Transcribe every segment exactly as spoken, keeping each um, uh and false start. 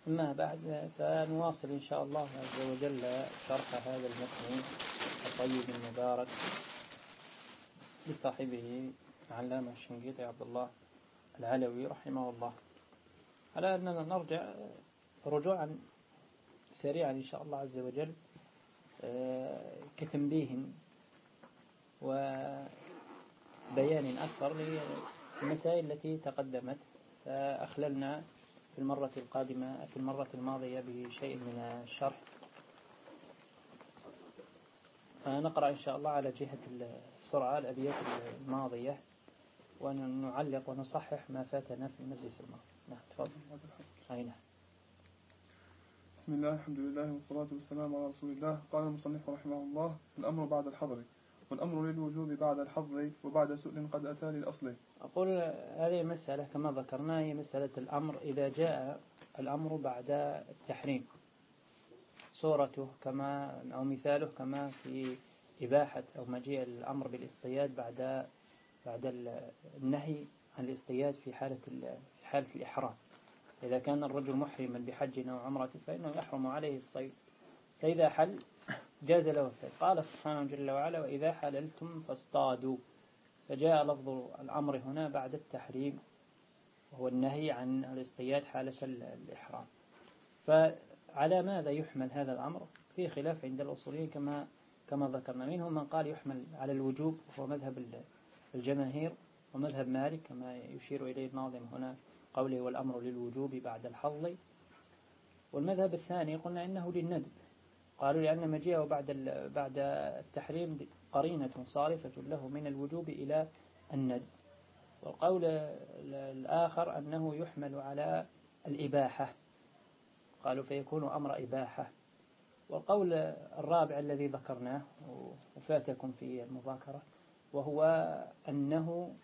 أما بعد فنواصل إن شاء الله عز وجل شرح هذا المتن الطيب المبارك لصاحبه العلامة الشنقيطي عبد الله العلوي رحمه الله، على أننا نرجع رجوعا سريعا إن شاء الله عز وجل كتنبيه وبيان أكثر للمسائل التي تقدمت، فأخللنا في المرة القادمة في المرة الماضية بشيء من الشرح. نقرأ إن شاء الله على جهة السرعة الأبيات الماضية ونعلق ونصحح ما فاتنا في المجلس الماضي. نعم تفضل. أين بسم الله الحمد لله والصلاة والسلام على رسول الله. قال المصنف رحمه الله: الأمر بعد الحظر، والأمر للوجوب بعد الحظر وبعد سؤل قد أتى للأصل. أقول هذه مسألة كما ذكرنا هي مسألة الأمر إذا جاء الأمر بعد التحريم، صورته كما أو مثاله كما في إباحة أو مجيء الأمر بالاصطياد بعد بعد النهي عن الاصطياد في حالة في حالة الإحرام. إذا كان الرجل محرما بحج أو عمرة فإنه يحرم عليه الصيد، فإذا حل جاز له الصيد. قال سبحانه جل وعلا: وإذا حللتم فاصطادوا، فجاء لفظ الأمر هنا بعد التحريم وهو النهي عن الاصطياد حالة الإحرام. فعلى ماذا يحمل هذا الأمر؟ في خلاف عند الأصوليين كما كما ذكرنا، منهم من قال يحمل على الوجوب وهو مذهب الجماهير ومذهب مالك كما يشير إليه الناظم هنا قوله: والأمر للوجوب بعد الحظ. والمذهب الثاني قلنا إنه للندب، قالوا لأن مجيئه بعد بعد التحريم قرينة صارفة له من الوجوب إلى الندب. والقول الآخر أنه يحمل على الإباحة، قالوا فيكون أمر إباحة. والقول الرابع الذي ذكرناه وفاتكم في المذاكرة وهو أنه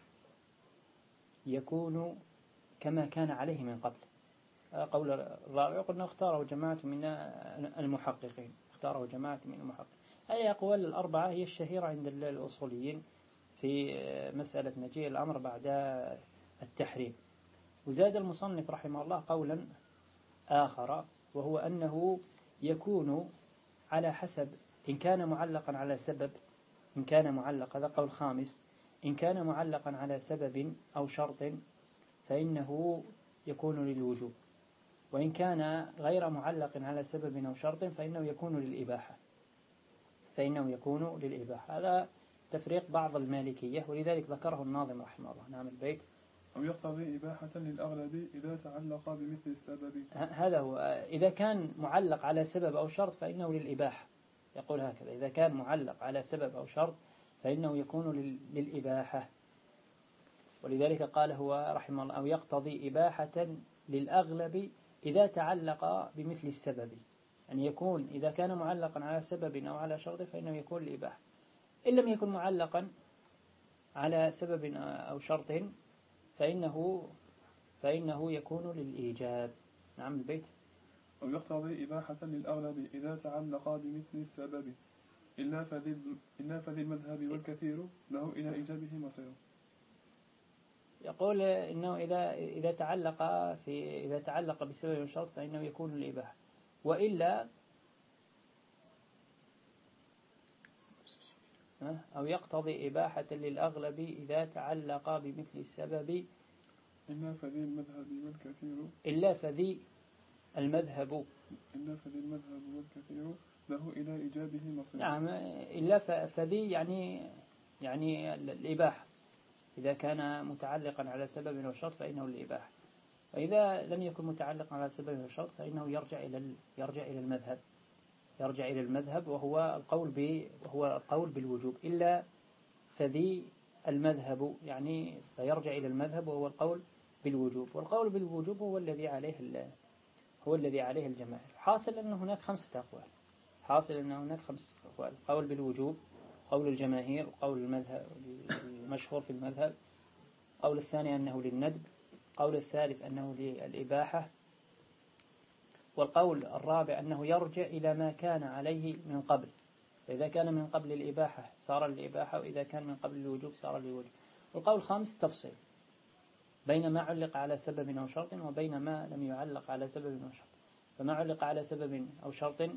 يكون كما كان عليه من قبل. قول الرابع قلنا اختاره جماعة من المحققين، اختاره جماعة من المحققين. هذه أقوال الأربعة هي الشهيرة عند الأصوليين في مسألة مجيء الأمر بعد التحريم. وزاد المصنف رحمه الله قولا آخر وهو أنه يكون على حسب إن كان معلقا على سبب، إن كان معلق، هذا قول خامس، إن كان معلقا على سبب أو شرط فإنه يكون للوجوب، وإن كان غير معلق على سبب أو شرط فإنه يكون للإباحة فإنه يكون للإباحة. هذا تفريق بعض المالكية ولذلك ذكره الناظم رحمه الله. نعم البيت: أو يقتضي إباحة للأغلب إذا تعلق بمثل السبب. هذا هو، إذا كان معلق على سبب أو شرط فإنه للإباحة، يقول هكذا: إذا كان معلق على سبب أو شرط فإنه يكون للإباحة. ولذلك قال هو رحمه الله: أو يقتضي إباحة للأغلب إذا تعلق بمثل السبب، يعني يكون إذا كان معلقا على سبب أو على شرط فإنه يكون للإباحة. إن لم يكن معلقا على سبب أو شرط فإنه فإنه يكون للإيجاب. نعم البيت: أو يقتضي إباحة للأغلب إذا تعلق بمثل السبب إلا فذي إلا فذي المذهب والكثير له إلى إيجابه مصير. يقول إنه إذا إذا تعلق في إذا تعلق بسبب شرط فإنه يكون للإباحة، وإلا أو يقتضي إباحة للأغلب إذا تعلق بمثل السبب إلا فذي المذهب والكثير إلا فذي المذهب إلا فذي المذهب والكثير له إلى إيجابه مصير. نعم، إلا فذي يعني يعني الإباحة، إذا كان متعلقا على سبب وشرط فإنه الإباحة، وإذا لم يكن متعلقا على سبب وشرط فإنه يرجع إلى يرجع إلى المذهب يرجع إلى المذهب وهو القول ب وهو القول بالوجوب. إلا فذي المذهب يعني فيرجع إلى المذهب وهو القول بالوجوب، والقول بالوجوب هو الذي عليه هو الذي عليه الجماهير. حاصل أن هناك خمسة أقوال حاصل أن هناك خمسة أقوال: قول بالوجوب، قول الجماهير، وقول المذهب المشهور في المذهب، قول الثاني أنه للندب، قول الثالث أنه للإباحة، والقول الرابع أنه يرجع إلى ما كان عليه من قبل. فإذا كان من قبل الإباحة صار للإباحة، وإذا كان من قبل الوجوب صار للوجوب. والقول الخامس تفصيل بين ما علق على سبب أو شرط وبين ما لم يعلق على سبب أو شرط. فما علق على سبب أو شرط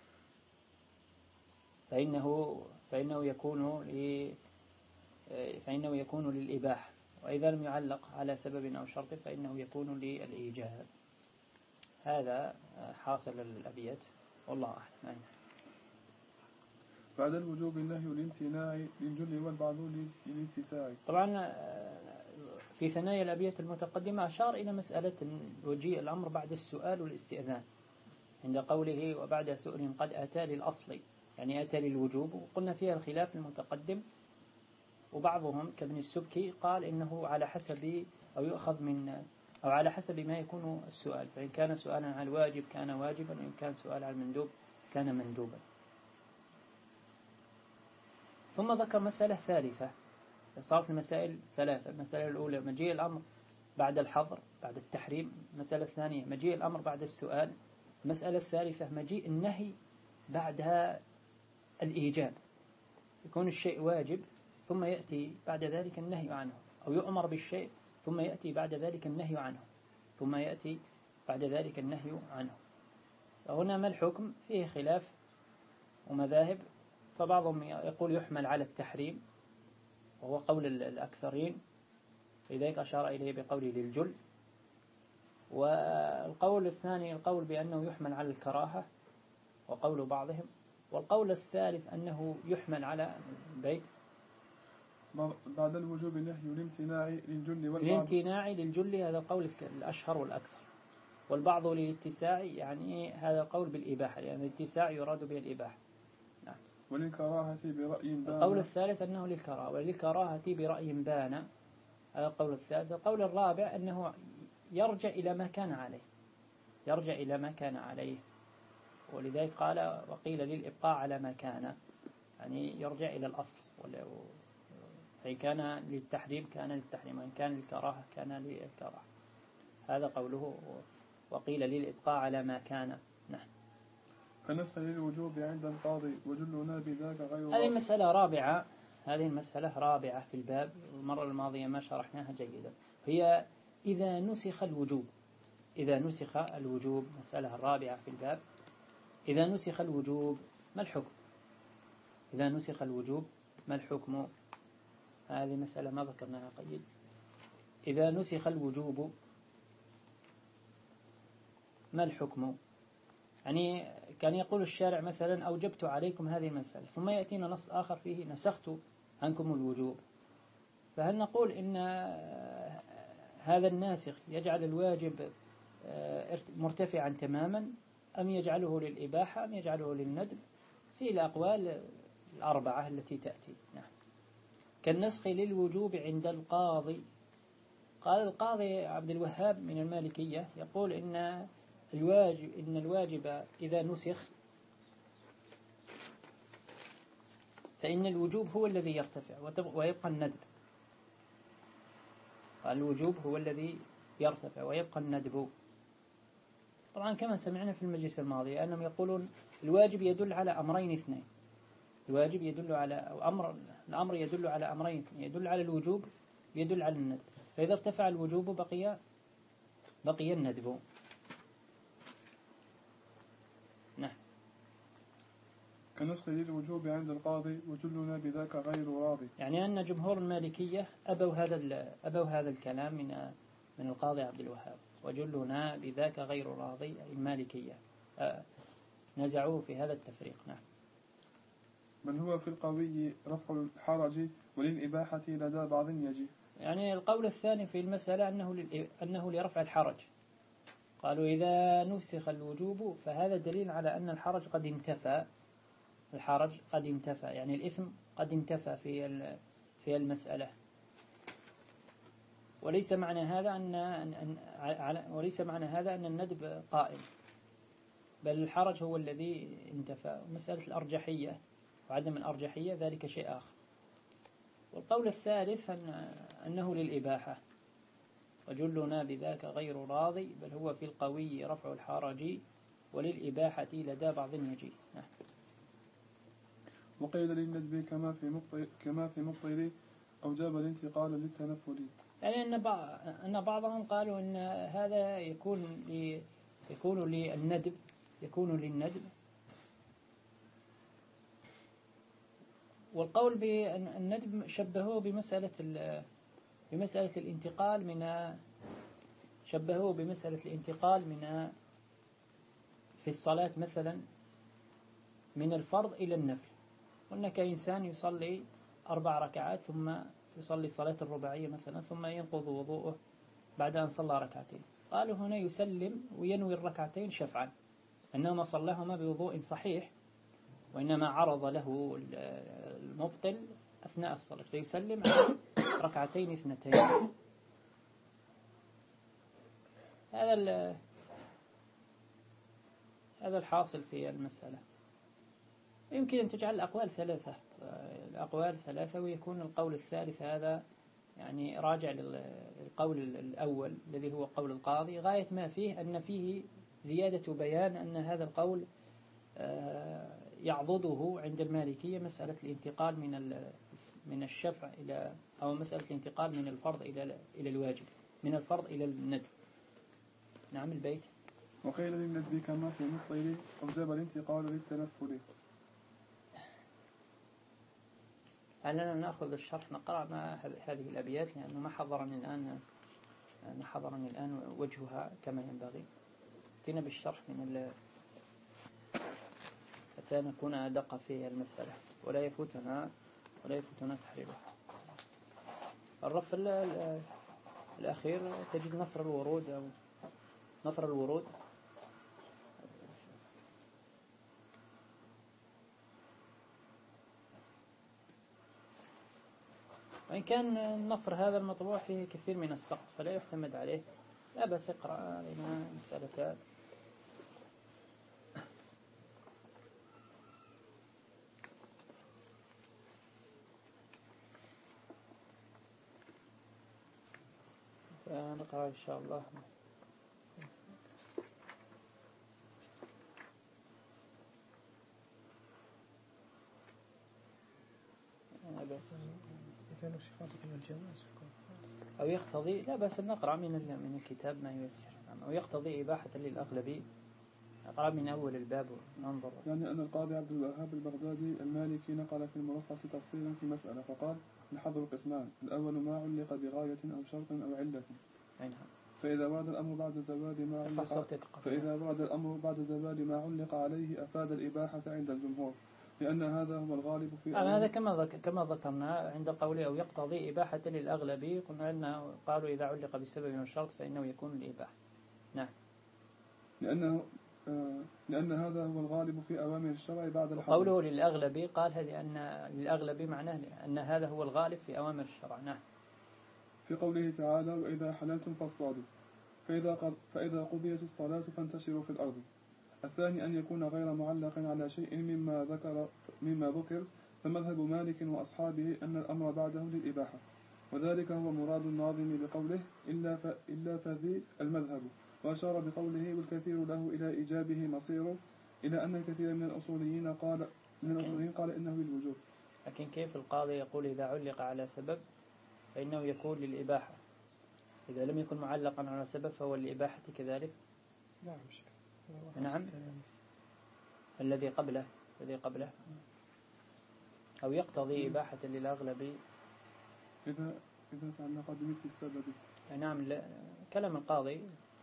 فإنه فإنه يكون فإنه يكون للإباحة، وإذا لم يعلق على سبب أو شرط فإنه يكون للإيجاب. هذا حاصل الأبيات والله أعلم. بعد الوجوب النهي الامتناع للجل والبعض للاتساع. طبعا في ثنايا الأبيات المتقدمة أشار إلى مسألة وجيء الأمر بعد السؤال والاستئذان عند قوله وبعد سؤال قد أتى للأصل، يعني أتى للوجوب، وقلنا فيها الخلاف المتقدم، وبعضهم كابن السبكي قال إنه على حسب أو يؤخذ من أو على حسب ما يكون السؤال، فإن كان سؤالا عن الواجب كان واجبا، وإن كان سؤال عن المندوب كان مندوبا. ثم ذكر مسألة ثالثة، صارت المسائل ثلاثة. المسألة الأولى مجيء الأمر بعد الحظر بعد التحريم، المسألة الثانية مجيء الأمر بعد السؤال، المسألة الثالثة مجيء النهي بعدها الإيجاب، يكون الشيء واجب ثم يأتي بعد ذلك النهي عنه، أو يؤمر بالشيء ثم يأتي بعد ذلك النهي عنه ثم يأتي بعد ذلك النهي عنه. فهنا ما الحكم؟ فيه خلاف ومذاهب، فبعضهم يقول يحمل على التحريم وهو قول الأكثرين، لذلك أشار إليه بقوله للجل. والقول الثاني القول بأنه يحمل على الكراهة وقول بعضهم، والقول الثالث أنه يحمل على البيت بعد الوجوب النهي الامتناع للجل والبعض. الامتناع للجل هذا قول الأشهر والأكثر، والبعض للاتساع، يعني هذا قول بالإباحة، لأن يعني الاتساع يراد به الإباحة. نعم. وللكراهة برأي بان. القول الثالث أنه للكراهة، وللكراهة برأي بان، هذا القول الثالث. القول الرابع أنه يرجع إلى ما كان عليه، يرجع إلى ما كان عليه، ولذلك قال وقيل للإبقاء على ما كان، يعني يرجع إلى الأصل، فإن كان للتحريم كان للتحريم، وإن كان للكراهة كان للكراهة. هذا قوله وقيل للإبقاء على ما كان. نعم. فنسخ للوجوب عند القاضي وجلنا بذاك غير. هذه مسألة رابعة، هذه المسألة رابعة في الباب، المرة الماضية ما شرحناها جيدا، هي إذا نسخ الوجوب. إذا نسخ الوجوب، مسألة الرابعة في الباب، إذا نسخ الوجوب ما الحكم؟ إذا نسخ الوجوب ما الحكم؟ هذه مسألة ما ذكرناها قيد. إذا نسخ الوجوب ما الحكم؟ يعني كان يقول الشارع مثلا أوجبت عليكم هذه المسألة، ثم يأتينا نص آخر فيه نسخت عنكم الوجوب، فهل نقول إن هذا الناسخ يجعل الواجب مرتفعا تماما، أم يجعله للإباحة، أم يجعله للندب؟ في الأقوال الأربعة التي تأتي. نعم. كالنسخ للوجوب عند القاضي. قال القاضي عبد الوهاب من المالكية يقول إن الواجب إن الواجب إذا نسخ فإن الوجوب هو الذي يرتفع ويبقى الندب. قال الوجوب هو الذي يرتفع ويبقى الندب. طبعا كما سمعنا في المجلس الماضي أنهم يقولون الواجب يدل على أمرين اثنين، الواجب يدل على أو أمر الأمر يدل على أمرين اثنين، يدل على الوجوب يدل على الندب، فإذا ارتفع الوجوب بقي بقي الندب. نعم. كنسخ للوجوب عند القاضي وجلنا بذاك غير راضي، يعني أن جمهور المالكية أبوا هذا أبوا هذا الكلام من من القاضي عبد الوهاب، وجلنا بذاك غير راضي، المالكية نزعوه في هذا التفريق. نعم. بل هو في القوي رفع الحرج وللإباحة لدى بعض يجي. يعني القول الثاني في المسألة أنه أنه لرفع الحرج، قالوا إذا نسخ الوجوب فهذا دليل على أن الحرج قد انتفى، الحرج قد انتفى، يعني الإثم قد انتفى في في المسألة، وليس معنى هذا أن, أن وليس معنى هذا أن الندب قائم، بل الحرج هو الذي انتفى. مسألة الأرجحية وعدم الأرجحية ذلك شيء آخر. والقول الثالث أن أنه للإباحة، وجلنا بذاك غير راضي، بل هو في القوي رفع الحرج وللإباحة لدى بعض يجي. نعم. وقيل للندب كما في مبطل كما في مبطل أوجاب الانتقال للتنفل. يعني أن أن بعضهم قالوا أن هذا يكون يكون للندب يكون للندب. والقول بالندب شبهوه بمسألة بمسألة الانتقال من شبهوه بمسألة الانتقال من في الصلاة مثلا من الفرض إلى النفل. قلنا كإنسان يصلي أربع ركعات ثم يصلي صلاة الرباعية مثلا ثم ينقض وضوءه بعد أن صلى ركعتين. قالوا هنا يسلم وينوي الركعتين شفعا أنه ما صلاهما بوضوء صحيح وإنما عرض له المبطل أثناء الصلاة فيسلم عن ركعتين اثنتين. هذا هذا الحاصل في المسألة. يمكن أن تجعل الأقوال ثلاثة الأقوال ثلاثة ويكون القول الثالث هذا يعني راجع للقول الأول الذي هو قول القاضي غاية ما فيه أن فيه زيادة بيان أن هذا القول يعضده عند المالكية مسألة الانتقال من من الشفع إلى أو مسألة الانتقال من الفرض إلى إلى الواجب من الفرض إلى الندب. نعم البيت. وقيل للندب كما في المبطل أوجب الانتقال للتنفل. لأننا نأخذ الشرح نقرأ مع هذه الأبيات لأنه ما حضرني الآن ما حضرني الآن وجهها كما ينبغي. أتينا بالشرح من ال حتى نكون أدق في المسألة ولا يفوتنا ولا يفوتنا تحريرها. الرف الأخير تجد نثر الورود أو نثر الورود وإن كان النفر هذا المطبوع فيه كثير من السقط فلا يعتمد عليه. لا بس اقرأ لنا مسألة فنقرأ إن شاء الله. بس أو يقتضي لا بس نقرأ من من الكتاب ما ييسر أو يقتضي إباحة للأغلبي. نقرأ من أول الباب وننظر. يعني أن القاضي عبد الوهاب البغدادي المالكي نقل في الملخص تفصيلا في مسألة فقال الحظر قسمان. الأول ما علق بغاية أو شرط أو علة. فإذا ورد الأمر بعد زوال ما علق فإذا ورد الأمر بعد زوال ما علق عليه أفاد الإباحة عند الجمهور لأن هذا هو الغالب في آه هذا كما ذكر كما ذكرنا عند قوله أو يقتضي إباحة للأغلب. قلنا أن قالوا إذا علق بسبب من الشرط فإنه يكون الإباحة. نعم. لأنه آه لأن هذا هو الغالب في أوامر الشرع بعد الحظر. قوله للأغلب قال هذه أن للأغلب معناه أن هذا هو الغالب في أوامر الشرع. نعم. في قوله تعالى وإذا حللتم فاصطادوا فإذا فإذا قضيت الصلاة فانتشروا في الأرض. الثاني أن يكون غير معلق على شيء مما ذكر مما ذكر فمذهب مالك وأصحابه أن الأمر بعده للإباحة وذلك هو مراد الناظم بقوله إلا ف إلا فذي المذهب. وأشار بقوله والكثير له إلى إيجابه مصيره إلى أن الكثير من الأصوليين قال من الأصوليين قال إنه للوجوب. لكن كيف القاضي يقول إذا علق على سبب فإنه يكون للإباحة إذا لم يكن معلقا على سبب فهو للإباحة كذلك؟ نعم. نعم. الذي قبله الذي قبله أو يقتضي إباحة للأغلب إذا إذا تعلق بمثل السبب. نعم. كلام القاضي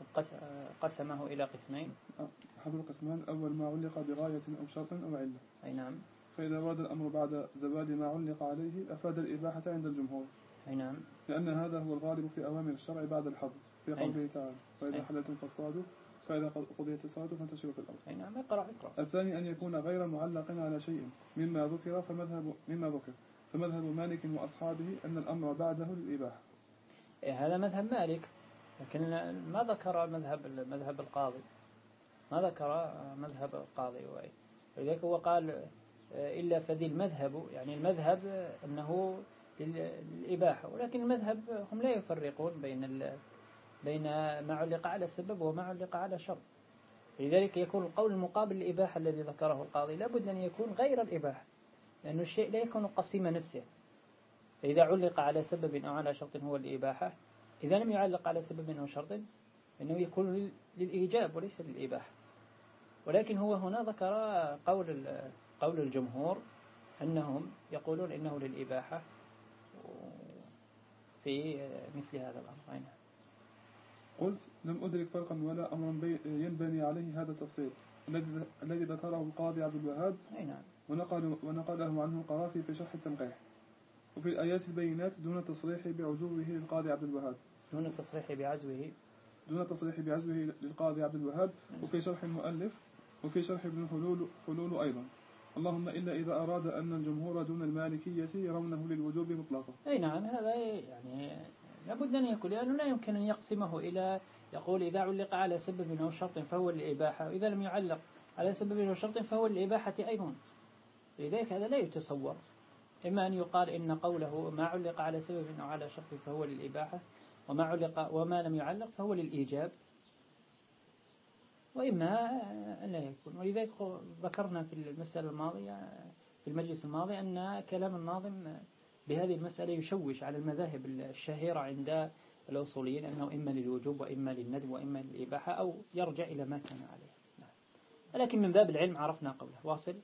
قسمه إلى قسمين. حضر قسمان. أول ما علق بغاية أو شرط أو علة. أي نعم. فإذا ورد الأمر بعد زوال ما علق عليه أفاد الإباحة عند الجمهور. أي نعم. لأن هذا هو الغالب في أوامر الشرع بعد الحظر في قوله تعالى فإذا حللتم فاصطادوا فإذا قضيت الصلاة فانتشروا في الأرض. أي نعم. اقرأ اقرأ. الثاني أن يكون غير معلق على شيء مما ذكر فمذهب مما ذكر فمذهب مالك وأصحابه أن الأمر بعده للإباحة. إيه هذا مذهب مالك لكن ما ذكر مذهب مذهب القاضي ما ذكر مذهب القاضي ولذلك هو قال إلا فذي المذهب يعني المذهب أنه للإباحة ولكن المذهب هم لا يفرقون بين بين ما علق على السبب وما علق على شرط. لذلك يكون القول المقابل للإباحة الذي ذكره القاضي لابد أن يكون غير الإباحة لأن الشيء لا يكون قسيم نفسه. فإذا علق على سبب أو على شرط هو الإباحة إذا لم يعلق على سبب أو شرط أنه يكون للإيجاب وليس للإباحة. ولكن هو هنا ذكر قول قول الجمهور أنهم يقولون إنه للإباحة في مثل هذا الأمر. أين قلت لم أدرك فرقا ولا أمرا ينبني عليه هذا التفصيل الذي ذكره القاضي عبد الوهاب ونقل ونقله عنه القرافي في شرح التنقيح. وفي الآيات البينات دون التصريح بعزوه للقاضي عبد الوهاب دون التصريح بعزوه دون التصريح بعزوه للقاضي عبد الوهاب وفي شرح المؤلف وفي شرح ابن حلول حلول أيضا. اللهم إلا إذا أراد أن الجمهور دون المالكية يرونه للوجوب مطلقا. أي نعم، هذا يعني لابد أن يكون، لأنه لا يمكن أن يقسمه إلى يقول إذا علق على سبب أو شرط فهو الإباحة، وإذا لم يعلق على سبب أو شرط فهو الإباحة أيضا. لذلك هذا لا يتصور. إما أن يقال إن قوله ما علق على سبب أو على شرط فهو للإباحة، وما علق وما لم يعلق فهو للإيجاب، وإما أن لا يكون. ولذلك ذكرنا في المسألة الماضية في المجلس الماضي أن كلام الناظم بهذه المسألة يشوش على المذاهب الشهيرة عند الأصوليين أنه إما للوجوب وإما للندب وإما للإباحة، أو يرجع إلى ما كان عليه. لكن من باب العلم عرفنا قوله. واصل.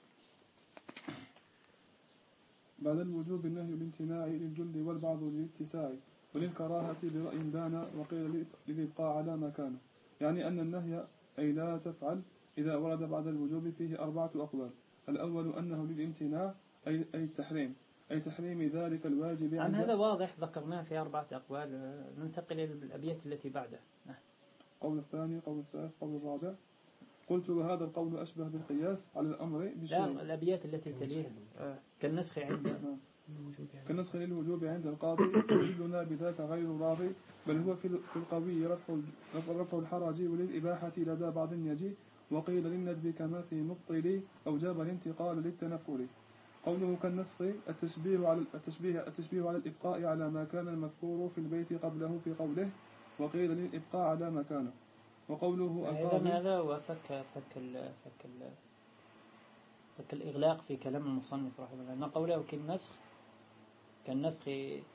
بعد الوجوب النهي الامتناع للجل والبعض للاتساع وللكراهة برأي بان وقيل للإبقاء على ما كان. يعني أن النهي أي لا تفعل إذا ورد بعد الوجوب فيه أربعة أقوال. الأول أنه للامتناع أي التحريم أي تحريم ذلك الواجب. عن هذا واضح ذكرناه في أربعة أقوال. ننتقل إلى الأبيات التي بعده. قول الثاني قول الثالث قول الرابع. قلت وهذا القول أشبه بالقياس على الأمر بالشيء. لا، الأبيات التي تليها كالنسخ عند كالنسخ للوجوب عند القاضي يجلنا بذات غير راضي، بل هو في القوي رفع رفع الحرج وللإباحة لدى بعض يجي، وقيل للندب كما في مبطل أو جاب الانتقال للتنفل. قوله كالنسخ التشبيه على التشبيه التشبيه على الإبقاء على ما كان المذكور في البيت قبله في قوله وقيل للإبقاء على ما كان. وقوله القاضي هذا وفك فك ال فك ال فك الإغلاق في كلام المصنف رحمه الله. أن قوله كالنسخ كالنسخ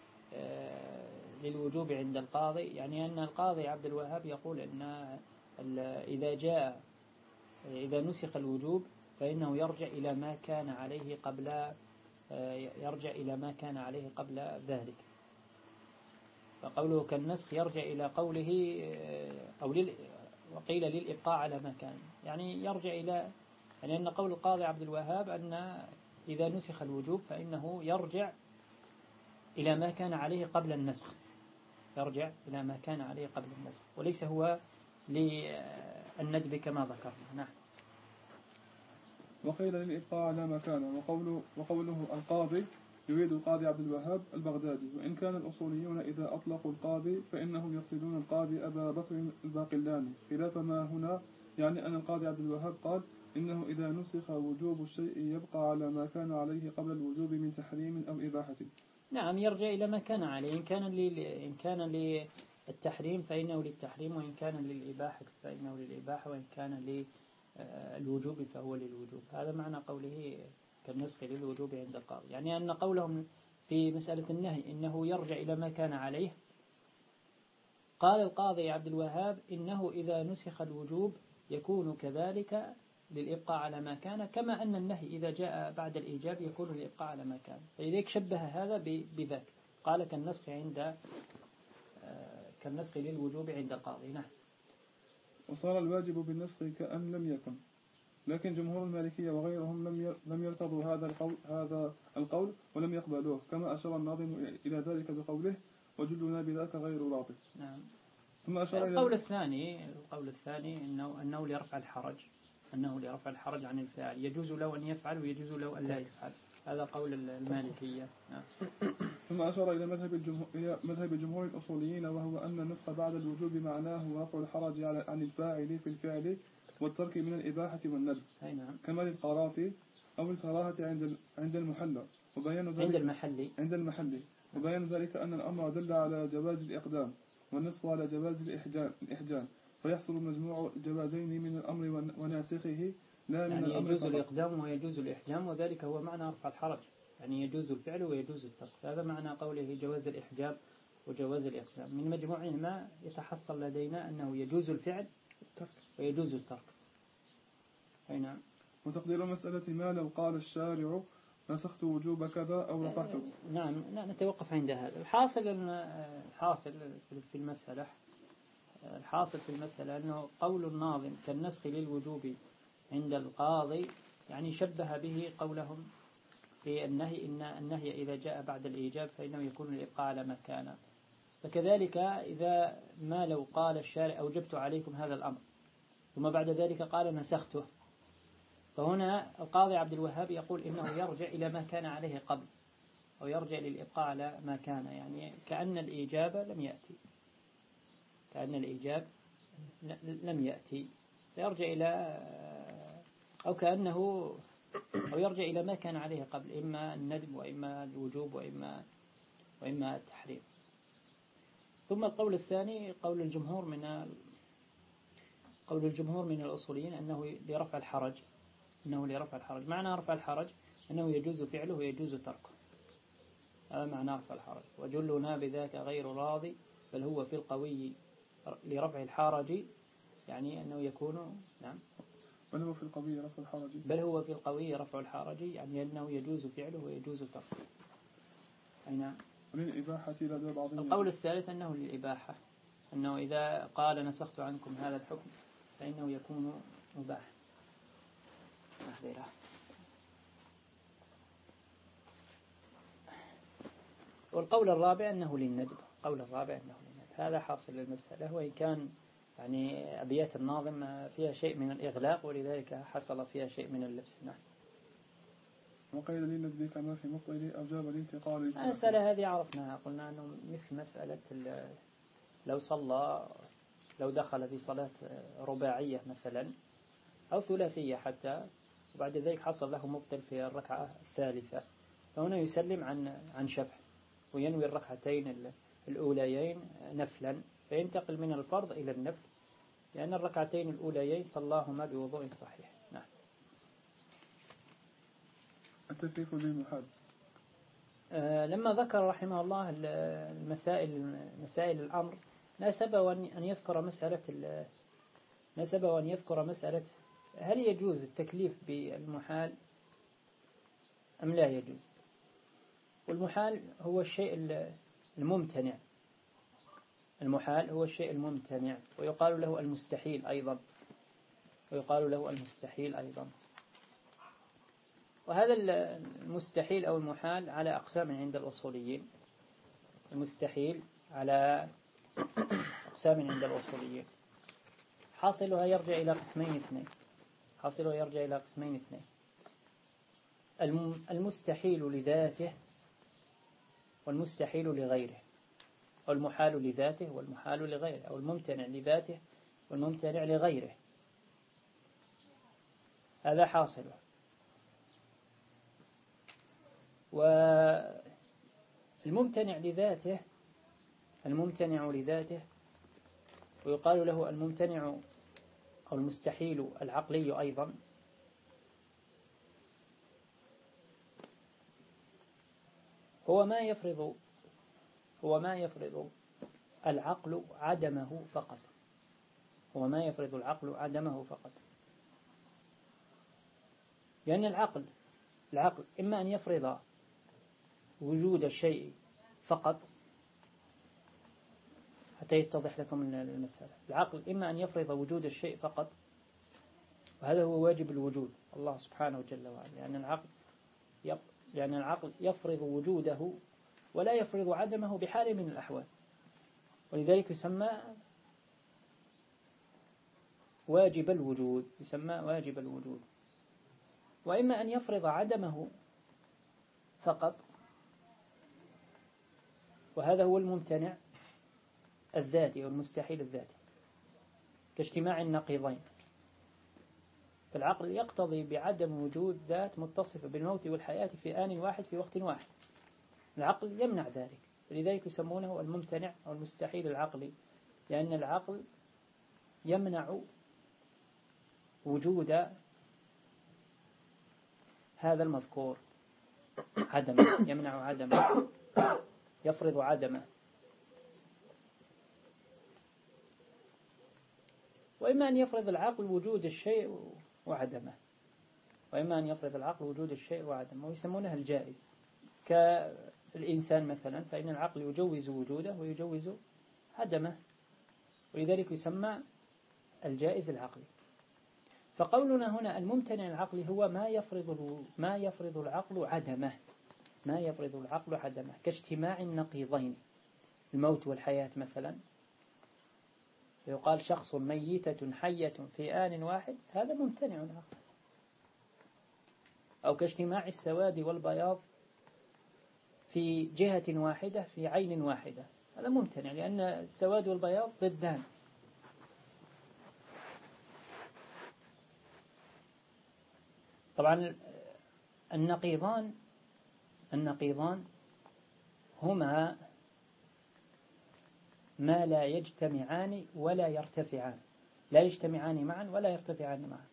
للوجوب عند القاضي، يعني أن القاضي عبد الوهاب يقول أن إذا جاء إذا نسخ الوجوب فإنه يرجع إلى ما كان عليه قبل يرجع إلى ما كان عليه قبل ذلك. فقوله كالنسخ يرجع إلى قوله أو لل وقيل للإبقاء على ما كان، يعني يرجع إلى يعني أن قول القاضي عبد الوهاب أن إذا نسخ الوجوب فإنه يرجع إلى ما كان عليه قبل النسخ، يرجع إلى ما كان عليه قبل النسخ، وليس هو للندب كما ذكرنا. نعم. وقيل للإبقاء على ما كان. وقوله, وقوله القاضي يريد القاضي عبد الوهاب البغدادي. وإن كان الأصوليون إذا أطلقوا القاضي فإنهم يقصدون القاضي أبا بكر الباقلاني، خلاف ما هنا، يعني أن القاضي عبد الوهاب قال إنه إذا نسخ وجوب الشيء يبقى على ما كان عليه قبل الوجوب من تحريم أو إباحة. نعم، يرجع إلى ما كان عليه. إن كان إن كان للتحريم فإنه للتحريم، وإن كان للإباحة فإنه للإباحة، وإن كان للوجوب فهو للوجوب. هذا معنى قوله كالنسخ للوجوب عند القاضي، يعني أن قولهم في مسألة النهي إنه يرجع إلى ما كان عليه. قال القاضي عبد الوهاب إنه إذا نسخ الوجوب يكون كذلك للإبقاء على ما كان، كما أن النهي إذا جاء بعد الإيجاب يكون للإبقاء على ما كان. فلذلك شبه هذا بذاك، قال كالنسخ عند كالنسخ للوجوب عند القاضي. نعم. وصار الواجب بالنسخ كأن لم يكن. لكن جمهور المالكية وغيرهم لم لم يرتضوا هذا القول هذا القول ولم يقبلوه، كما أشار الناظم إلى ذلك بقوله وجلنا بذاك غير راضي. نعم. ثم أشار القول الثاني القول الثاني إنه أنه لرفع الحرج أنه لرفع الحرج عن الفاعل، يجوز له أن يفعل ويجوز له أن لا يفعل. هذا قول المالكية. نعم. ثم أشار إلى مذهب الجمهور إلى مذهب جمهور الأصوليين، وهو أن النسخ بعد الوجوب معناه رفع الحرج عن الفاعل في الفعل والترك من الإباحة والندب. نعم. كما للقرافي أو الكراهة عند عند المحلى وبيان ذلك عند المحلي عند المحلي وبيان ذلك أن الأمر دل على جواز الإقدام والنسخ على جواز الإحجان الإحجان فيحصل مجموع الجوازين من الأمر وناسخه لا من يعني الأمر يجوز فقط. الإقدام ويجوز الإحجام، وذلك هو معنى رفع الحرج، يعني يجوز الفعل ويجوز الترك. هذا معنى قوله جواز الإحجام وجواز الإقدام. من مجموعهما يتحصل لدينا أنه يجوز الفعل ويجوز الترك. أي نعم. وتقدير المسألة ما لو قال الشارع نسخت وجوب كذا أو رفعته. نعم لا نتوقف عند هذا. الحاصل الحاصل في المسألة الحاصل في المسألة أنه قول الناظم كالنسخ للوجوب عند القاضي يعني شبه به قولهم في النهي إن النهي إذا جاء بعد الإيجاب فإنه يكون الإبقاء على ما كان. فكذلك إذا ما لو قال الشارع أوجبت عليكم هذا الأمر ثم بعد ذلك قال نسخته، فهنا القاضي عبد الوهاب يقول إنه يرجع إلى ما كان عليه قبل أو يرجع للإبقاء على ما كان، يعني كأن الإيجاب لم يأتي كأن الإيجاب لم يأتي فيرجع إلى أو كأنه أو يرجع إلى ما كان عليه قبل، إما الندب وإما الوجوب وإما وإما التحريم. ثم القول الثاني قول الجمهور من قول الجمهور من الأصوليين أنه لرفع الحرج أنه لرفع الحرج. معنى رفع الحرج أنه يجوز فعله ويجوز تركه، هذا معنى رفع الحرج. وجلنا بذاك غير راضي بل هو في القوي لرفع الحرج، يعني أنه يكون نعم بل هو في القوي رفع الحرج بل هو في القوي رفع الحرج يعني أنه يجوز فعله ويجوز تركه. أي نعم. وللإباحة لدى بعضهم. القول الثالث أنه للإباحة، أنه إذا قال نسخت عنكم هذا الحكم فإنه يكون مباح. والقول الرابع أنه للندب القول الرابع أنه للندب هذا حاصل المسألة، وإن كان يعني أبيات الناظم فيها شيء من الإغلاق ولذلك حصل فيها شيء من اللبس. نعم. وقيل للندب كما في مقبل أوجاب الانتقال. المسألة هذه عرفناها، قلنا أنه مثل مسألة لو صلى لو دخل في صلاة رباعية مثلا أو ثلاثية حتى وبعد ذلك حصل له مبطل في الركعة الثالثة، فهنا يسلم عن عن شفع وينوي الركعتين الأوليين نفلا فينتقل من الفرض إلى النفل لأن الركعتين الأوليين صلاهما بوضوء صحيح. نعم. التكليف للمحال. آه لما ذكر رحمه الله المسائل مسائل الأمر ناسب أن يذكر مسألة ناسب أن يذكر مسألة هل يجوز التكليف بالمحال أم لا يجوز. والمحال هو الشيء الممتنع المحال هو الشيء الممتنع ويقال له المستحيل أيضا ويقال له المستحيل أيضا وهذا المستحيل أو المحال على أقسام عند الأصوليين. المستحيل على أقسام عند الأصوليين حاصلها يرجع إلى قسمين اثنين حاصلها يرجع إلى قسمين اثنين المستحيل لذاته والمستحيل لغيره، والمحال لذاته والمحال لغيره، أو الممتنع لذاته والممتنع لغيره، هذا حاصله. والممتنع لذاته الممتنع لذاته ويقال له الممتنع أو المستحيل العقلي أيضا، هو ما يفرض هو ما يفرض العقل عدمه فقط هو ما يفرض العقل عدمه فقط لأن العقل العقل إما أن يفرض وجود الشيء فقط حتى يتضح لكم المسألة. العقل إما أن يفرض وجود الشيء فقط وهذا هو واجب الوجود الله سبحانه جل وعلا، لأن العقل يق... لأن العقل يفرض وجوده ولا يفرض عدمه بحال من الأحوال، ولذلك يسمى واجب الوجود يسمى واجب الوجود. وإما أن يفرض عدمه فقط وهذا هو الممتنع الذاتي والمستحيل الذاتي كاجتماع النقيضين. فالعقل يقتضي بعدم وجود ذات متصفة بالموت والحياة في آن واحد في وقت واحد، العقل يمنع ذلك، لذلك يسمونه الممتنع أو المستحيل العقلي، لأن العقل يمنع وجود هذا المذكور عدمه يمنع عدمه يفرض عدمه وإما أن يفرض العقل وجود الشيء وعدمه، وإما أن يفرض العقل وجود الشيء وعدمه، ويسمونها الجائز. كالإنسان مثلا، فإن العقل يجوز وجوده ويجوز عدمه، ولذلك يسمى الجائز العقلي. فقولنا هنا الممتنع العقلي هو ما يفرض ما يفرض العقل عدمه، ما يفرض العقل عدمه، كاجتماع النقيضين، الموت والحياة مثلا، يقال شخص ميتة حية في آن واحد، هذا ممتنع العقل. أو كاجتماع السواد والبياض في جهة واحدة في عين واحدة، هذا ممتنع، لأن السواد والبياض ضدان. طبعا النقيضان النقيضان هما ما لا يجتمعان ولا يرتفعان، لا يجتمعان معا ولا يرتفعان معا،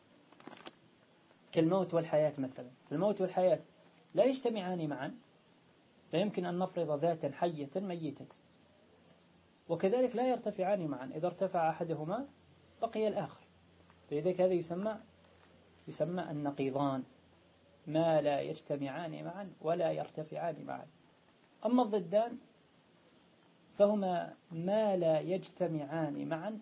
كالموت والحياة مثلا. الموت والحياة لا يجتمعان معا، لا يمكن أن نفرض ذاتا حية ميتة، وكذلك لا يرتفعان معا، إذا ارتفع أحدهما بقي الآخر، فلذلك هذا يسمى يسمى النقيضان، ما لا يجتمعان معا ولا يرتفعان معا. أما الضدان فهما ما لا يجتمعان معا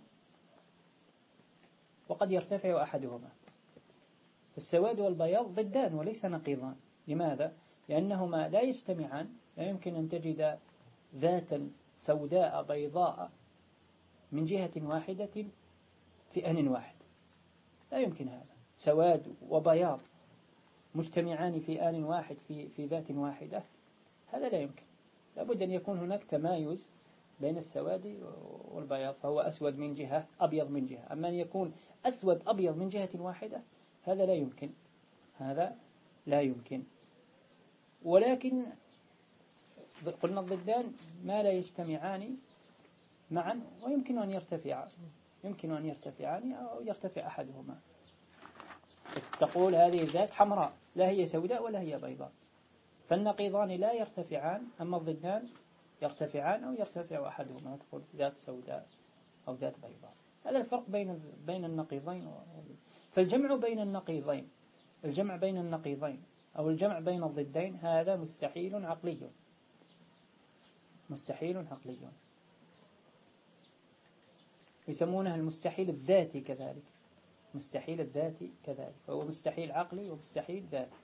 وقد يرتفع أحدهما. السواد والبياض ضدان وليس نقيضان. لماذا؟ لأنهما لا يجتمعان، لا يمكن أن تجد ذاتا سوداء بيضاء من جهة واحدة في آن واحد، لا يمكن هذا. سواد وبياض مجتمعان في آن واحد في في ذات واحدة، هذا لا يمكن. لابد أن يكون هناك تمايز بين السواد والبياض، فهو أسود من جهة أبيض من جهة. أما أن يكون أسود أبيض من جهة واحدة، هذا لا يمكن، هذا لا يمكن. ولكن قلنا الضدان ما لا يجتمعان معا ويمكن أن يرتفعا، يمكن أن يرتفعان أو يرتفع أحدهما. تقول هذه الذات حمراء، لا هي سوداء ولا هي بيضاء، فالنقيضان لا يرتفعان، أما الضدان يرتفعان أو يرتفع أحدهما، تقول ذات سوداء أو ذات بيضاء. هذا الفرق بين بين النقيضين. فالجمع بين النقيضين الجمع بين النقيضين أو الجمع بين الضدين هذا مستحيل عقلي، مستحيل عقلي، يسمونه المستحيل الذاتي كذلك، مستحيل الذاتي كذلك، فهو مستحيل عقلي ومستحيل ذاتي.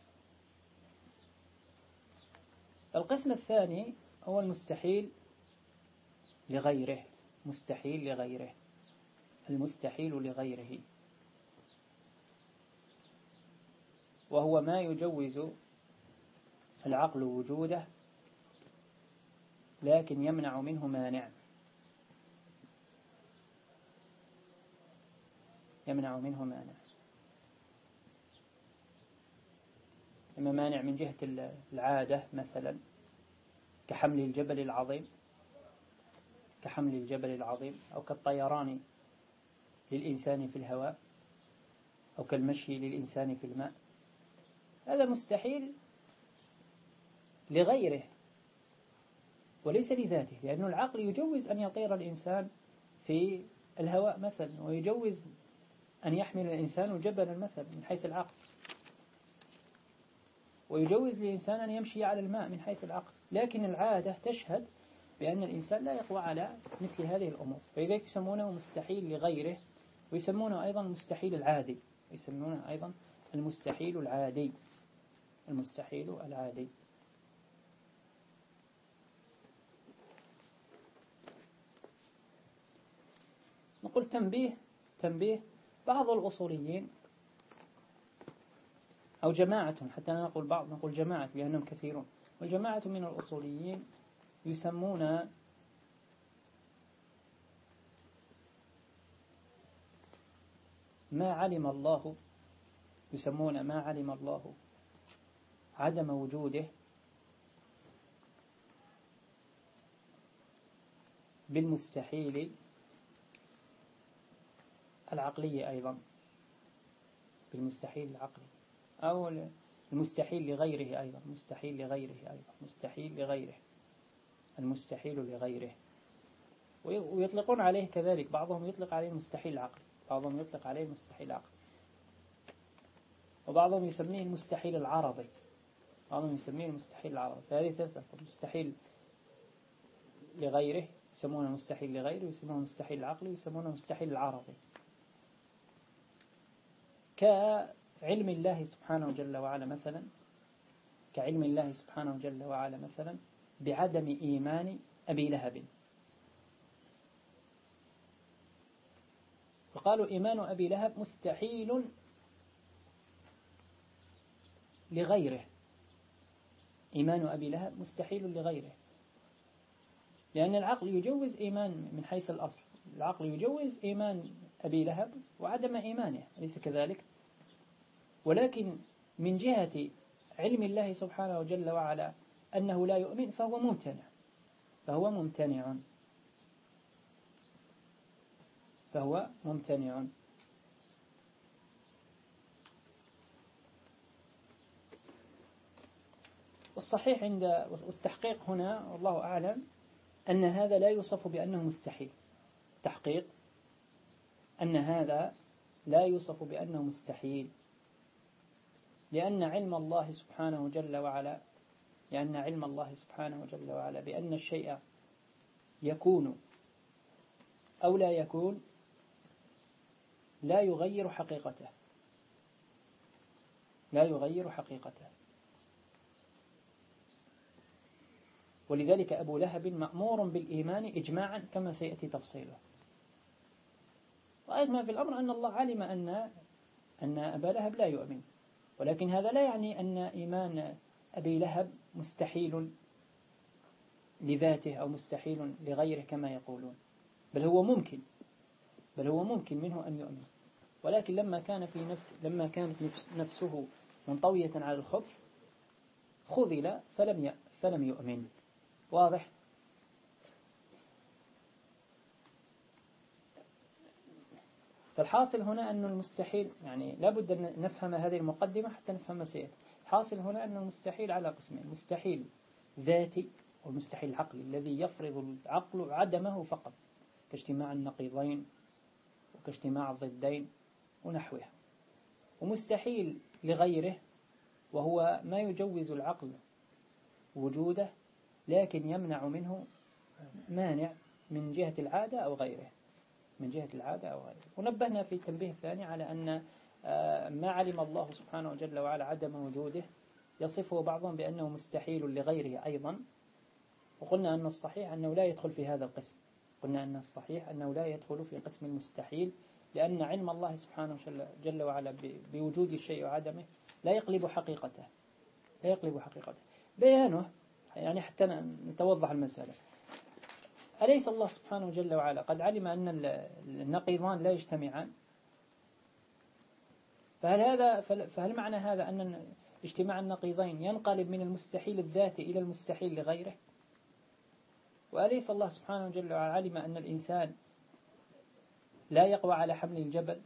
القسم الثاني هو المستحيل لغيره، مستحيل لغيره، المستحيل لغيره، وهو ما يجوز العقل وجوده لكن يمنع منه مانع، يمنع منه مانع. إما مانع من جهة العادة مثلا، كحمل الجبل العظيم كحمل الجبل العظيم أو كالطيران للإنسان في الهواء، أو كالمشي للإنسان في الماء، هذا مستحيل لغيره وليس لذاته، لأن العقل يجوز أن يطير الإنسان في الهواء مثلا، ويجوز أن يحمل الإنسان جبلا مثلا من حيث العقل، ويجوز للإنسان أن يمشي على الماء من حيث العقل، لكن العادة تشهد بأن الإنسان لا يقوى على مثل هذه الأمور، فلذلك يسمونه مستحيل لغيره، ويسمونه أيضا المستحيل العادي، يسمونه أيضا المستحيل العادي، المستحيل العادي. نقول تنبيه تنبيه بعض الأصوليين أو جماعة، حتى نقول بعض نقول جماعة لأنهم كثيرون، والجماعة من الأصوليين يسمون ما علم الله يسمون ما علم الله عدم وجوده بالمستحيل العقلي أيضا، بالمستحيل العقلي، أو المستحيل لغيره أيضا، مستحيل لغيره أيضا، مستحيل لغيره، المستحيل لغيره. ويطلقون عليه كذلك، بعضهم يطلق عليه المستحيل العقلي، بعضهم يطلق عليه المستحيل العقلي، وبعضهم يسميه المستحيل العرضي، بعضهم يسميه المستحيل العرضي. فهذه ثلاثة: المستحيل لغيره يسمونه المستحيل لغيره، ويسمونه المستحيل العقلي، ويسمونه المستحيل العرضي. كعلم الله سبحانه جل وعلا مثلا، كعلم الله سبحانه جل وعلا مثلا بعدم إيمان أبي لهب، فقالوا إيمان أبي لهب مستحيل لغيره، إيمان أبي لهب مستحيل لغيره، لأن العقل يجوز إيمان من حيث الأصل، العقل يجوز إيمان أبي لهب وعدم إيمانه، أليس كذلك؟ ولكن من جهة علم الله سبحانه جل وعلا أنه لا يؤمن فهو ممتنع، فهو ممتنع فهو ممتنع. والصحيح عند التحقيق هنا والله أعلم أن هذا لا يوصف بأنه مستحيل، تحقيق أن هذا لا يوصف بأنه مستحيل، لأن علم الله سبحانه جل وعلا لأن علم الله سبحانه جل وعلا بأن الشيء يكون أو لا يكون لا يغير حقيقته، لا يغير حقيقته. ولذلك أبو لهب مأمور بالإيمان إجماعا كما سيأتي تفصيله. وأجمع في الأمر أن الله علم أن أن أبا لهب لا يؤمن، ولكن هذا لا يعني أن إيمان أبي لهب مستحيل لذاته أو مستحيل لغيره كما يقولون، بل هو ممكن بل هو ممكن منه أن يؤمن، ولكن لما كان في نفس لما كانت نفسه منطوية على الخبث خذل فلم فلم يؤمن. واضح؟ فالحاصل هنا أن المستحيل، يعني لابد أن نفهم هذه المقدمة حتى نفهم ما سيأتي. الحاصل هنا أن المستحيل على قسمين: مستحيل ذاتي والمستحيل العقلي الذي يفرض العقل عدمه فقط، كاجتماع النقيضين وكاجتماع الضدين ونحوها، ومستحيل لغيره وهو ما يجوز العقل وجوده لكن يمنع منه مانع من جهة العادة أو غيره من جهة العادة أو غيره. ونبهنا في التنبيه الثاني على أن ما علم الله سبحانه جل وعلا عدم وجوده يصفه بعضهم بأنه مستحيل لغيره أيضا، وقلنا أن الصحيح أنه لا يدخل في هذا القسم قلنا أن الصحيح أنه لا يدخل في قسم المستحيل، لأن علم الله سبحانه جل وعلا بوجود الشيء وعدمه لا يقلب حقيقته لا يقلب حقيقته. بيانه يعني حتى نتوضح المسألة: أليس الله سبحانه جل وعلا قد علم أن النقيضان لا يجتمعان؟ فهل هذا فهل معنى هذا أن اجتماع النقيضين ينقلب من المستحيل الذاتي إلى المستحيل لغيره؟ وأليس الله سبحانه جل وعلا علم أن الإنسان لا يقوى على حمل الجبل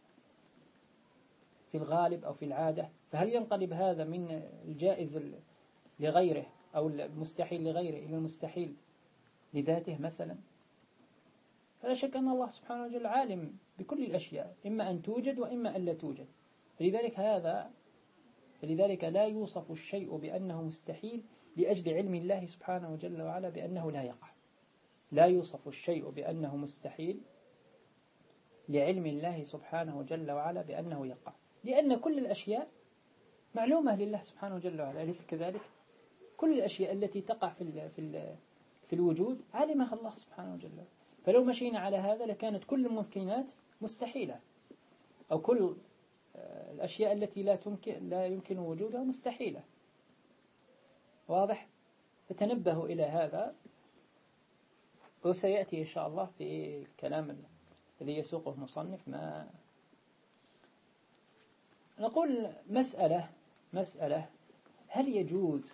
في الغالب أو في العادة؟ فهل ينقلب هذا من الجائز لغيره أو المستحيل لغيره إلى المستحيل لذاته مثلا؟ فلا شك أن الله سبحانه وتعالى عالم بكل الأشياء، إما أن توجد وإما أن لا توجد. فلذلك هذا فلذلك لا يوصف الشيء بأنه مستحيل لأجل علم الله سبحانه وجل وعلا بأنه لا يقع. لا يوصف الشيء بأنه مستحيل لعلم الله سبحانه وجل وعلا بأنه يقع، لأن كل الأشياء معلومة لله سبحانه وجل وعلا، أليس كذلك؟ كل الأشياء التي تقع في ال في ال في الوجود علمها الله سبحانه وجل وعلا. فلو مشينا على هذا لكانت كل الممكنات مستحيلة، أو كل الأشياء التي لا تمكن لا يمكن وجودها مستحيلة. واضح؟ فتنبهوا إلى هذا، وسيأتي إن شاء الله في الكلام الذي يسوقه مصنف. ما نقول مسألة مسألة هل يجوز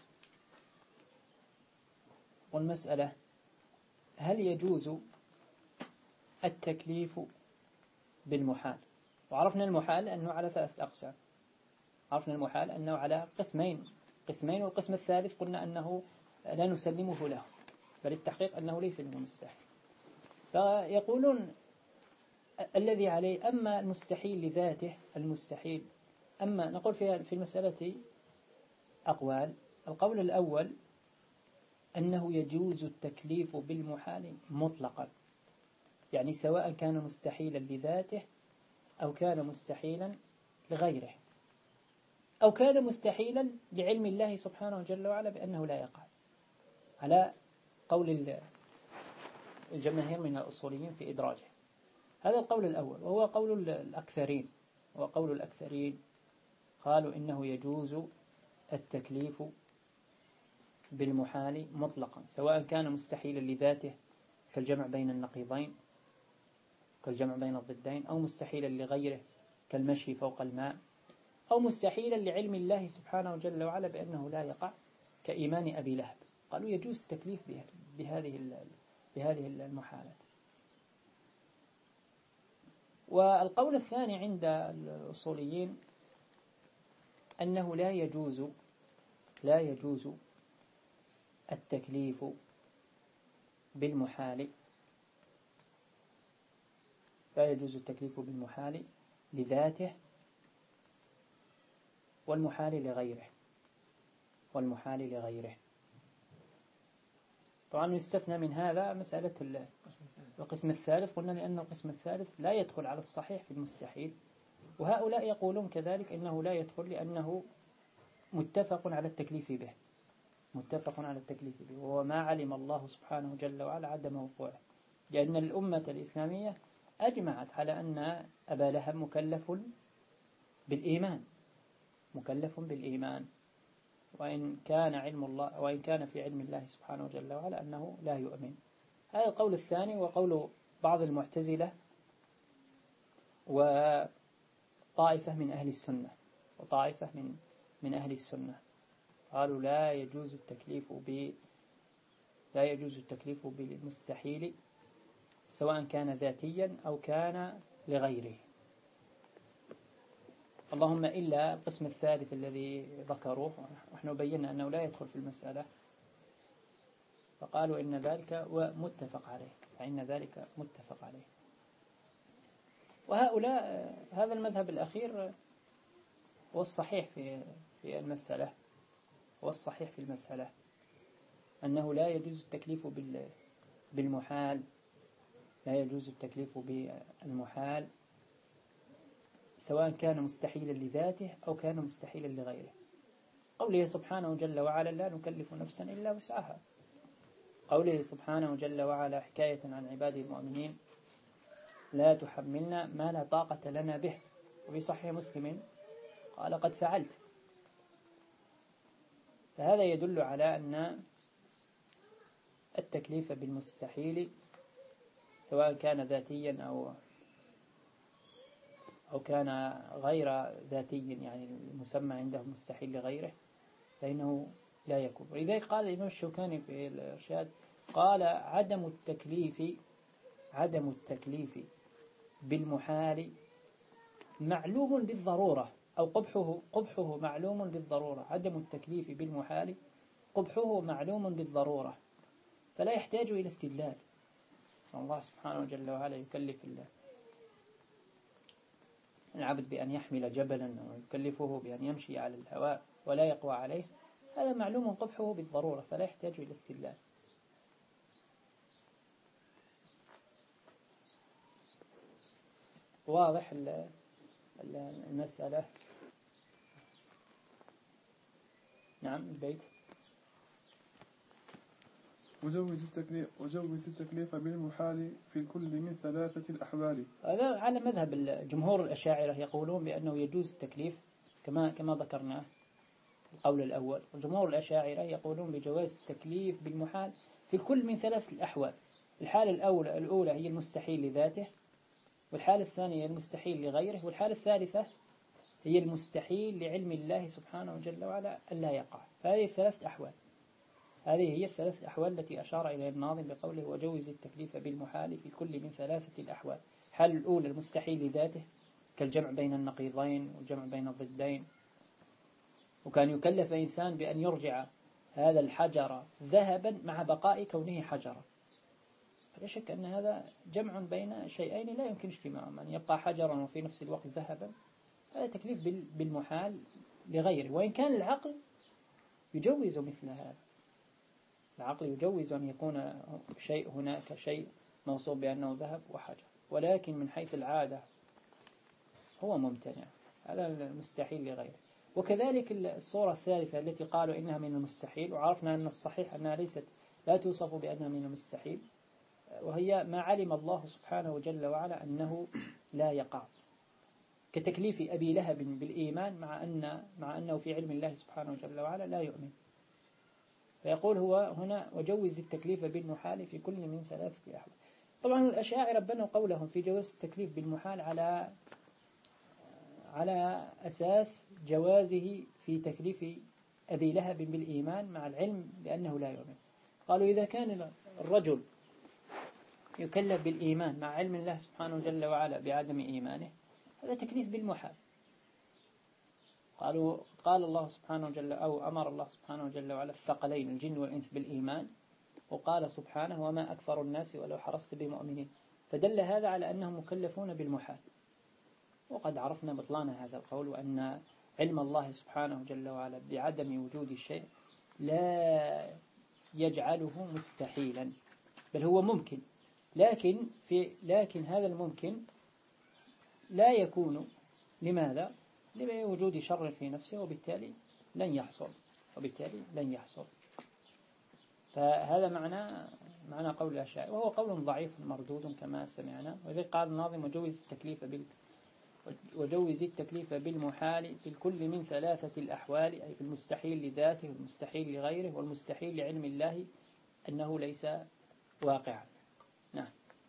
والمسألة هل يجوز التكليف بالمحال؟ وعرفنا المحال أنه على ثلاثة أقسام. عرفنا المحال أنه على قسمين قسمين والقسم الثالث قلنا أنه لا نسلمه له، بل التحقيق أنه ليس منه مستحيل. فيقولون الذي عليه أما المستحيل لذاته المستحيل، أما نقول في في المسألة أقوال. القول الأول أنه يجوز التكليف بالمحال مطلقا، يعني سواء كان مستحيلا لذاته أو كان مستحيلا لغيره أو كان مستحيلا لعلم الله سبحانه جل وعلا بأنه لا يقع، على قول الجماهير من الأصوليين في إدراجه. هذا القول الأول، وهو قول الأكثرين، وقول الأكثرين قالوا إنه يجوز التكليف بالمحال مطلقا، سواء كان مستحيلا لذاته كالجمع بين النقيضين كالجمع بين الضدين، أو مستحيلا لغيره كالمشي فوق الماء، أو مستحيلا لعلم الله سبحانه جل وعلا بأنه لا يقع كإيمان أبي لهب. قالوا يجوز التكليف بهذه بهذه المحالات. والقول الثاني عند الأصوليين أنه لا يجوز لا يجوز التكليف بالمحال لا يجوز التكليف بالمحال لذاته والمحال لغيره والمحال لغيره. طبعا يستثنى من هذا مسألة القسم الثالث، قلنا لأن القسم الثالث لا يدخل على الصحيح في المستحيل، وهؤلاء يقولون كذلك إنه لا يدخل لأنه متفق على التكليف به متفق على التكليف به وهو ما علم الله سبحانه جل وعلا عدم وقوعه، لأن الأمة الإسلامية أجمعت على أن أبا لهب مكلف بالإيمان مكلف بالإيمان وإن كان علم الله وإن كان في علم الله سبحانه جل وعلا أنه لا يؤمن. هذا القول الثاني. وقول بعض المعتزلة وطائفة من أهل السنة وطائفة من من أهل السنة قالوا لا يجوز التكليف ب لا يجوز التكليف بالمستحيل سواء كان ذاتيا أو كان لغيره، اللهم إلا القسم الثالث الذي ذكروه، ونحن بينا أنه لا يدخل في المسألة، فقالوا إن ذلك متفق عليه فإن ذلك متفق عليه. وهؤلاء هذا المذهب الأخير هو الصحيح في في المسألة هو الصحيح في المسألة أنه لا يجوز التكليف بالمحال لا يجوز التكليف بالمحال سواء كان مستحيلا لذاته أو كان مستحيلا لغيره. قوله سبحانه جل وعلا لا نكلف نفسا إلا وسعها، قوله سبحانه جل وعلا حكاية عن عباده المؤمنين لا تحملنا ما لا طاقة لنا به، وفي صحيح مسلم قال قد فعلت. فهذا يدل على أن التكليف بالمستحيل سواء كان ذاتيا أو أو كان غير ذاتي، يعني المسمى عندهم مستحيل لغيره، فإنه لا يكون. ولذلك قال الإمام الشوكاني في الإرشاد قال عدم التكليف عدم التكليف بالمحال معلوم بالضرورة، أو قبحه قبحه معلوم بالضرورة. عدم التكليف بالمحال قبحه معلوم بالضرورة، فلا يحتاج إلى استدلال. الله سبحانه جل وعلا يكلف الله العبد بأن يحمل جبلا ويكلفه بأن يمشي على الهواء ولا يقوى عليه، هذا معلوم قبحه بالضرورة فلا يحتاج إلى استدلال. واضح المسألة؟ نعم. البيت وجوز التكليف, وجوز التكليف بالمحال في كل من ثلاثة الأحوال. هذا على مذهب الجمهور الأشاعرة، يقولون بأنه يجوز التكليف كما كما ذكرنا القول الأول. وجمهور الأشاعرة يقولون بجواز التكليف بالمحال في كل من ثلاث الأحوال. الحالة الأولى الأولى هي المستحيل لذاته، والحالة الثانية هي المستحيل لغيره، والحالة الثالثة هي المستحيل لعلم الله سبحانه جل وعلا ألا يقع. فهذه الثلاث أحوال هذه هي الثلاث أحوال التي أشار إليها الناظم بقوله وجوز التكليف بالمحال في كل من ثلاثة الأحوال. الحالة الأولى المستحيل لذاته كالجمع بين النقيضين والجمع بين الضدين، وكان يكلف إنسان بأن يرجع هذا الحجر ذهبا مع بقاء كونه حجرا، فلا شك أن هذا جمع بين شيئين لا يمكن اجتماعهم، أن يبقى حجرا وفي نفس الوقت ذهبا، هذا تكليف بالمحال لغيره. وإن كان العقل يجوز مثل هذا، العقل يجوز أن يكون شيء هناك شيء موصوف بأنه ذهب وحجر، ولكن من حيث العادة هو ممتنع، هذا المستحيل لغيره. وكذلك الصورة الثالثة التي قالوا إنها من المستحيل، وعرفنا أن الصحيح أنها ليست لا توصف بأنها من المستحيل، وهي ما علم الله سبحانه جل وعلا أنه لا يقع، كتكليف أبي لهب بالإيمان مع أن مع أنه في علم الله سبحانه جل وعلا لا يؤمن. فيقول هو هنا وجوز التكليف بالمحال في كل من ثلاثة أحوال. طبعا الأشاعرة بنوا قولهم في جواز التكليف بالمحال على على أساس جوازه في تكليف أبي لهب بالإيمان مع العلم بأنه لا يؤمن. قالوا إذا كان الرجل يكلف بالإيمان مع علم الله سبحانه جل وعلا بعدم إيمانه، هذا تكليف بالمحال. قالوا قال الله سبحانه جل أو أمر الله سبحانه جل وعلا الثقلين الجن والإنس بالإيمان، وقال سبحانه وما أكثر الناس ولو حرصت بمؤمنين، فدل هذا على أنهم مكلفون بالمحال. وقد عرفنا بطلان هذا القول، وأن علم الله سبحانه جل وعلا بعدم وجود الشيء لا يجعله مستحيلا، بل هو ممكن، لكن في لكن هذا الممكن لا يكون لماذا؟ لوجود شر في نفسه، وبالتالي لن يحصل وبالتالي لن يحصل. فهذا معنى معنى قول الأشاعرة، وهو قول ضعيف مردود كما سمعنا. وإذا قال الناظم وجوز التكليف بال وجوز التكليف بالمحال في الكل من ثلاثة الأحوال، أي في المستحيل لذاته والمستحيل لغيره والمستحيل لعلم الله أنه ليس واقعا. نعم.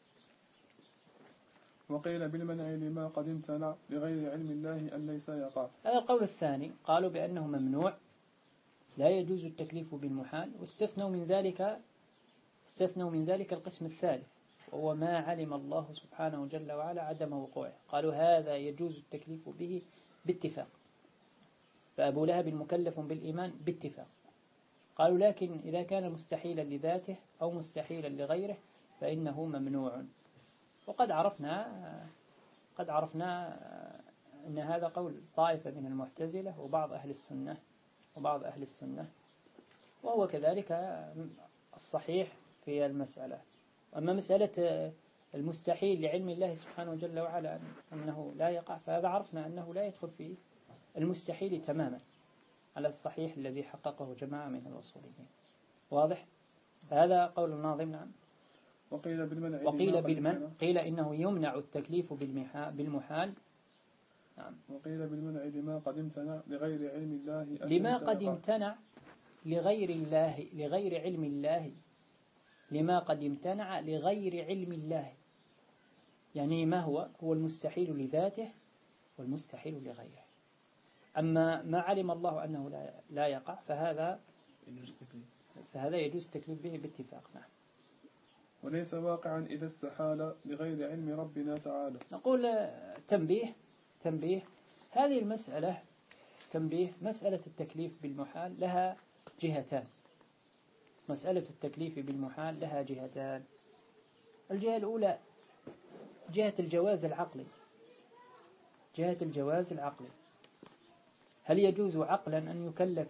وقيل بالمنع لما قد امتنع لغير علم الله أن ليس يقع. هذا القول الثاني، قالوا بأنه ممنوع لا يجوز التكليف بالمحال، واستثنوا من ذلك استثنوا من ذلك القسم الثالث، وهو ما علم الله سبحانه جل وعلا عدم وقوعه. قالوا هذا يجوز التكليف به باتفاق، فأبو لهب مكلف بالإيمان باتفاق. قالوا لكن إذا كان مستحيلا لذاته أو مستحيلا لغيره فإنه ممنوع. وقد عرفنا قد عرفنا أن هذا قول طائفة من المعتزلة وبعض أهل السنة وبعض أهل السنة وهو كذلك الصحيح في المسألة. أما مسألة المستحيل لعلم الله سبحانه جل وعلا أنه لا يقع، فهذا عرفنا أنه لا يدخل في المستحيل تماما على الصحيح الذي حققه جماعة من الأصوليين. واضح؟ فهذا قول الناظم. نعم. وقيل بالمنع وقيل بالمنع قيل إنه يمنع التكليف بالمحال. نعم. وقيل بالمنع لما قد امتنع لغير علم الله لما قد امتنع لغير الله لغير علم الله لما قد امتنع لغير علم الله، يعني ما هو هو المستحيل لذاته والمستحيل لغيره. أما ما علم الله أنه لا, لا يقع فهذا فهذا يجوز التكليف به باتفاق. نعم. وليس واقعا إذا استحال لغير علم ربنا تعالى. نقول تنبيه تنبيه هذه المسألة تنبيه مسألة التكليف بالمحال لها جهتان. مسألة التكليف بالمحال لها جهتان. الجهة الأولى جهة الجواز العقلي جهة الجواز العقلي هل يجوز عقلا أن يكلف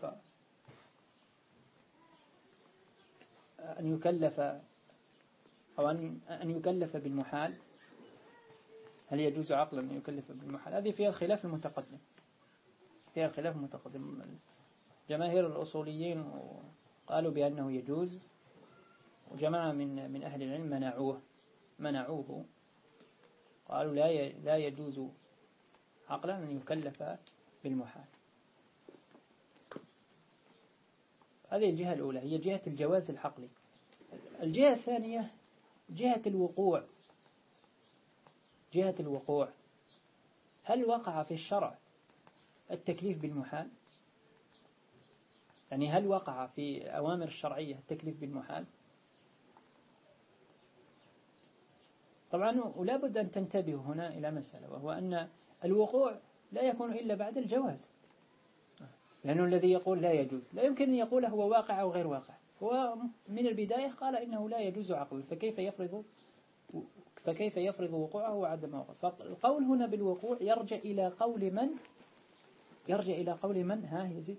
أن يكلف أو أن أن يكلف بالمحال؟ هل يجوز عقلا أن يكلف بالمحال؟ هذه فيها الخلاف المتقدم فيها الخلاف المتقدم. جماهير الأصوليين قالوا بأنه يجوز، وجماعة من من أهل العلم منعوه منعوه قالوا لا لا يجوز عقلا أن يكلف بالمحال. هذه الجهة الأولى هي جهة الجواز العقلي. الجهة الثانية جهة الوقوع جهة الوقوع هل وقع في الشرع التكليف بالمحال؟ يعني هل وقع في أوامر الشرعية التكليف بالمحال؟ طبعا ولا بد أن تنتبهوا هنا إلى مسألة، وهو أن الوقوع لا يكون إلا بعد الجواز، لأنه الذي يقول لا يجوز لا يمكن أن يقول هو واقع أو غير واقع، هو من البداية قال إنه لا يجوز عقل، فكيف يفرض فكيف يفرض وقوعه وعدم وقوعه؟ فالقول هنا بالوقوع يرجع إلى قول من يرجع إلى قول من ها يزيد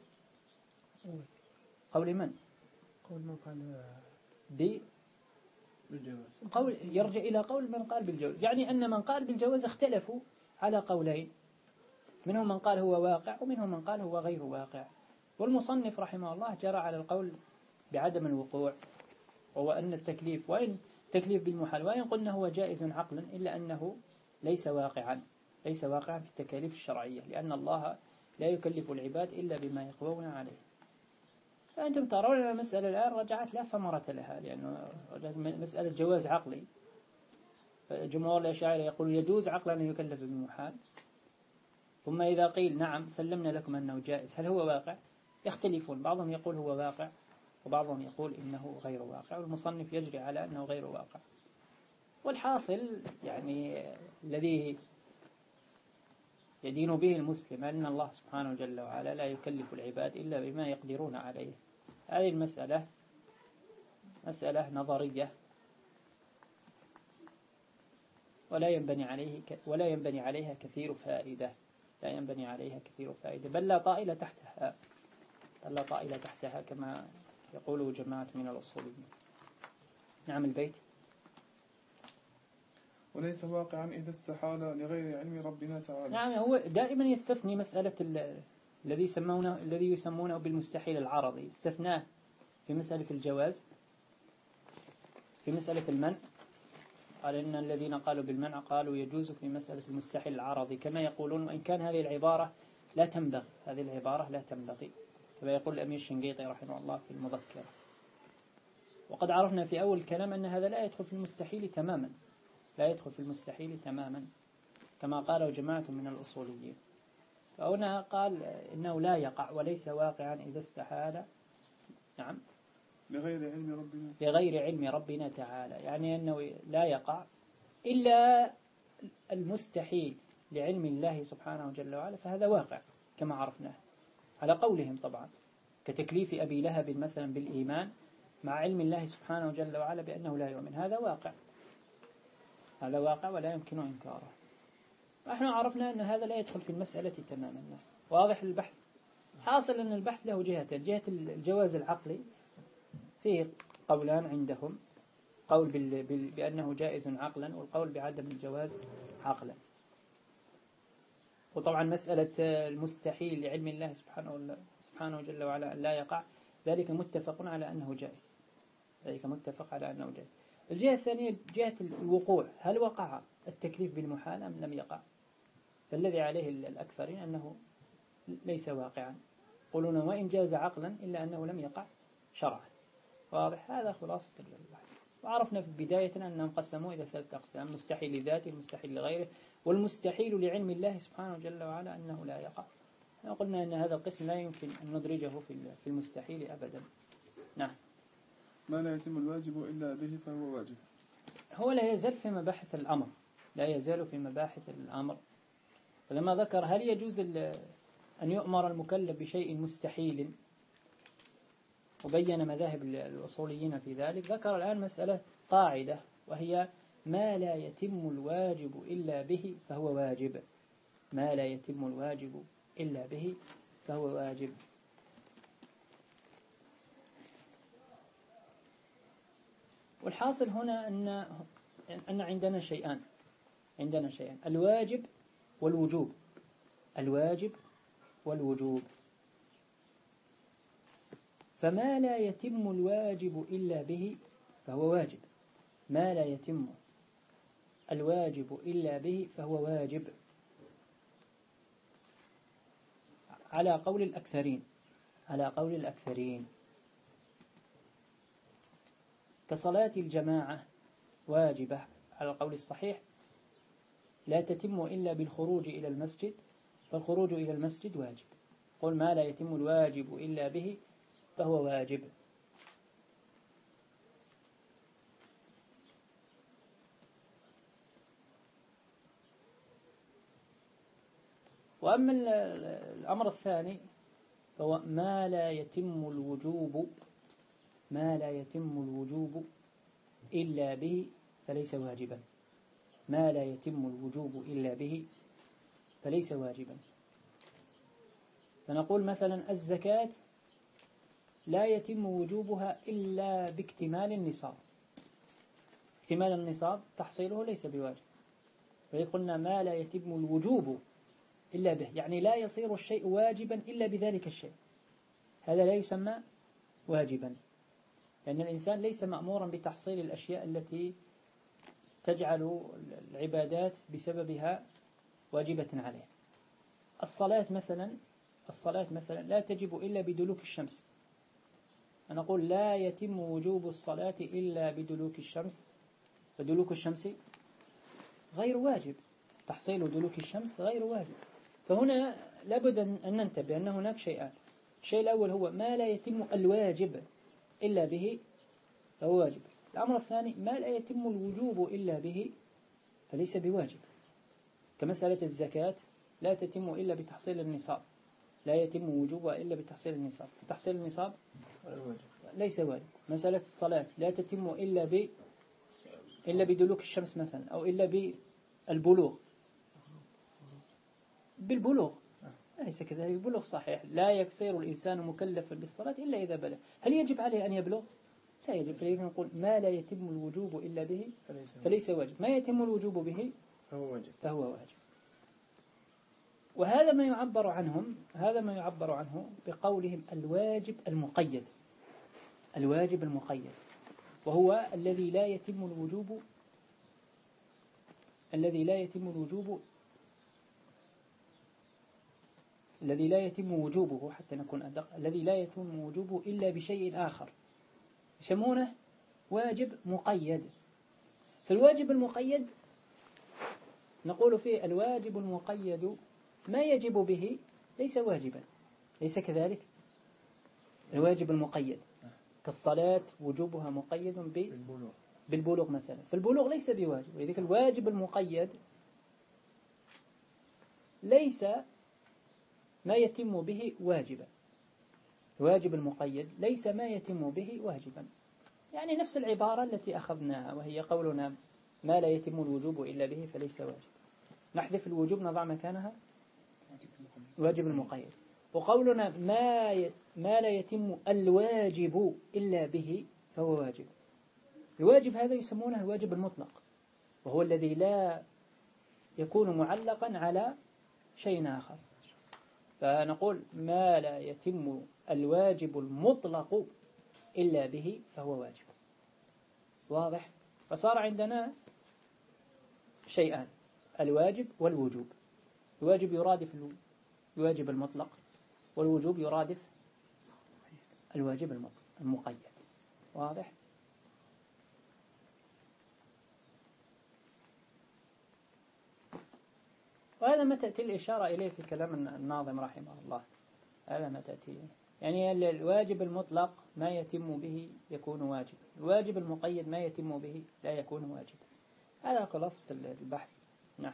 قول من قول من قال ب بالجواز، قول يرجع إلى قول من قال بالجواز، يعني أن من قال بالجواز اختلفوا على قولين، منهم من قال هو واقع ومنهم من قال هو غير واقع. والمصنف رحمه الله جرى على القول بعدم الوقوع، وهو أن التكليف وإن تكليف بالمحال وإن قلنا هو جائز عقلا إلا أنه ليس واقعا ليس واقعا في التكاليف الشرعية، لأن الله لا يكلف العباد إلا بما يقوون عليه. فأنتم ترون أن المسألة الآن رجعت لا ثمرة لها، لأنه مسألة جواز عقلي، فجمهور الأشاعرة يقول يجوز عقلا أن يكلف بالمحال، ثم إذا قيل نعم سلمنا لكم أنه جائز هل هو واقع؟ يختلفون، بعضهم يقول هو واقع وبعضهم يقول إنه غير واقع، والمصنف يجري على أنه غير واقع. والحاصل يعني الذي يدين به المسلم أن الله سبحانه جل وعلا لا يكلف العباد إلا بما يقدرون عليه. هذه المسألة مسألة نظرية ولا ينبني عليه ولا ينبني عليها كثير فائدة لا ينبني عليها كثير فائدة بل لا طائل تحتها بل لا طائل تحتها كما يقوله جماعة من الأصوليين. نعم البيت. وليس واقعا إذا استحال لغير علم ربنا تعالى. نعم هو دائما يستثني مسألة الذي يسمونه الذي يسمونه بالمستحيل العرضي، استثناه في مسألة الجواز، في مسألة المنع قال إن الذين قالوا بالمنع قالوا يجوز في مسألة المستحيل العرضي كما يقولون، وإن كان هذه العبارة لا تنبغي هذه العبارة لا تنبغي كما يقول الأمير الشنقيطي رحمه الله في المذكرة. وقد عرفنا في أول الكلام أن هذا لا يدخل في المستحيل تماما لا يدخل في المستحيل تماما كما قالوا جماعة من الأصوليين. فهنا قال إنه لا يقع وليس واقعا إذا استحال نعم لغير علم ربنا لغير علم ربنا تعالى، يعني أنه لا يقع إلا المستحيل لعلم الله سبحانه جل وعلا، فهذا واقع كما عرفناه على قولهم طبعا، كتكليف أبي لهب مثلا بالإيمان مع علم الله سبحانه جل وعلا بأنه لا يؤمن، هذا واقع هذا واقع ولا يمكن إنكاره. احنا عرفنا أن هذا لا يدخل في المسألة تماما. واضح البحث. حاصل أن البحث له جهتين، جهة الجواز العقلي فيه قولان عندهم، قول بال... بال... بأنه جائز عقلا والقول بعدم الجواز عقلا. وطبعا مسألة المستحيل لعلم الله سبحانه سبحانه جل وعلا أن لا يقع ذلك متفق على أنه جائز ذلك متفق على أنه جائز. الجهة الثانية جهة الوقوع، هل وقع التكليف بالمحال أم لم يقع؟ فالذي عليه الأكثرين أنه ليس واقعا، يقولون وإن جاز عقلا إلا أنه لم يقع شرعا. واضح. هذا خلاصة البحث. وعرفنا في بداية أنهم قسموا إلى ثلاثة أقسام: المستحيل لذاته، المستحيل لغيره، والمستحيل لعلم الله سبحانه جل وعلا أنه لا يقع. قلنا أن هذا القسم لا يمكن أن ندرجه في المستحيل أبدا. نعم. ما لا يتم الواجب إلا به فهو واجب. هو لا يزال في مباحث الأمر لا يزال في مباحث الأمر فلما ذكر هل يجوز أن يؤمر المكلف بشيء مستحيل وبين مذاهب الأصوليين في ذلك، ذكر الآن مسألة قاعدة وهي ما لا يتم الواجب إلا به فهو واجب. ما لا يتم الواجب إلا به فهو واجب. والحاصل هنا أن أن عندنا شيئان عندنا شيئان الواجب والوجوب. الواجب والوجوب. فما لا يتم الواجب إلا به فهو واجب. ما لا يتم الواجب إلا به فهو واجب على قول الأكثرين على قول الأكثرين كصلاة الجماعة واجبة على القول الصحيح، لا تتم إلا بالخروج إلى المسجد، فالخروج إلى المسجد واجب. قل ما لا يتم الواجب إلا به فهو واجب. وأما الأمر الثاني فهو ما لا يتم الوجوب ما لا يتم الوجوب إلا به فليس واجبا. ما لا يتم الوجوب إلا به فليس واجبا. فنقول مثلا الزكاة لا يتم وجوبها إلا باكتمال النصاب. اكتمال النصاب تحصيله ليس بواجب. فقلنا ما لا يتم الوجوب إلا به، يعني لا يصير الشيء واجبا إلا بذلك الشيء، هذا لا يسمى واجبا، لأن الإنسان ليس مأمورا بتحصيل الأشياء التي تجعل العبادات بسببها واجبة عليه. الصلاة مثلا الصلاة مثلا لا تجب إلا بدلوك الشمس. أنا أقول لا يتم وجوب الصلاة إلا بدلوك الشمس، فدلوك الشمس غير واجب، تحصيل دلوك الشمس غير واجب. فهنا لابد أن ننتبه أن هناك شيئان. الشيء الأول هو ما لا يتم الواجب إلا به فهو واجب. الأمر الثاني ما لا يتم الوجوب إلا به فليس بواجب، كمسألة الزكاة لا تتم إلا بتحصيل النصاب، لا يتم وجوبها إلا بتحصيل النصاب، تحصيل النصاب ليس واجب. مسألة الصلاة لا تتم إلا ب إلا بدلوك الشمس مثلا، أو إلا بالبلوغ، بالبلوغ ليس كذلك. البلوغ صحيح، لا يصير الإنسان مكلفا بالصلاة إلا إذا بلغ. هل يجب عليه أن يبلغ؟ لا يجب. فلذلك نقول ما لا يتم الوجوب إلا به فليس واجب، ما يتم الوجوب به فهو واجب. فهو واجب. وهذا ما يعبر عنهم هذا ما يعبر عنه بقولهم الواجب المقيد. الواجب المقيد وهو الذي لا يتم الوجوب الذي لا يتم الوجوب الذي لا يتم وجوبه حتى نكون أدق، الذي لا يتم وجوبه إلا بشيء آخر، يسمونه واجب مقيد. فالواجب المقيد نقول فيه الواجب المقيد ما يجب به ليس واجبا، ليس كذلك. الواجب المقيد كالصلاة وجوبها مقيد بالبلوغ, بالبلوغ مثلا، فالبلوغ ليس بواجب. ولذلك الواجب المقيد ليس ما يتم به واجبا. الواجب المقيد ليس ما يتم به واجبا، يعني نفس العبارة التي أخذناها وهي قولنا ما لا يتم الوجوب إلا به فليس واجب، نحذف الوجوب نضع مكانها واجب المقيد. وقولنا ما ي... ما لا يتم الواجب إلا به فهو واجب. الواجب هذا يسمونه الواجب المطلق، وهو الذي لا يكون معلقا على شيء آخر. فنقول ما لا يتم الواجب المطلق إلا به فهو واجب. واضح؟ فصار عندنا شيئان، الواجب والوجوب. الواجب يرادف الواجب المطلق، والوجوب يرادف الواجب المقيد. واضح؟ وهذا ما تأتي الإشارة إليه في كلام الناظم رحمه الله. هذا ما تأتي، يعني الواجب المطلق ما يتم به يكون واجب، الواجب المقيد ما يتم به لا يكون واجب. هذا خلاصة البحث. نعم.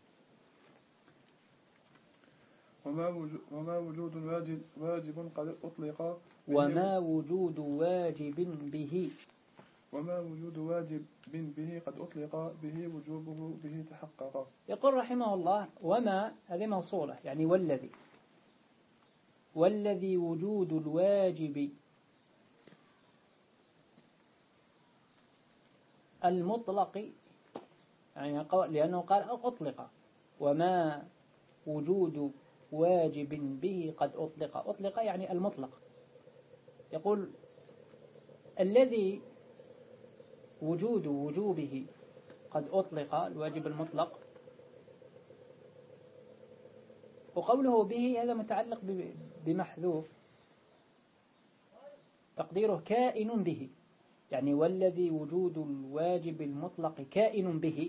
وما وجود واجب واجب قد أطلق وما وجود واجب به وما وجود واجب به قد أطلق به وجوبه به تحقق. يقول رحمه الله وما هذه موصولة، يعني والذي والذي وجود الواجب المطلق، يعني لأنه قال أطلق، وما وجود واجب به قد أطلق. أطلق يعني المطلق. يقول الذي وجود وجوبه قد أطلق الواجب المطلق، وقوله به هذا متعلق بمحذوف تقديره كائن به، يعني والذي وجود الواجب المطلق كائن به،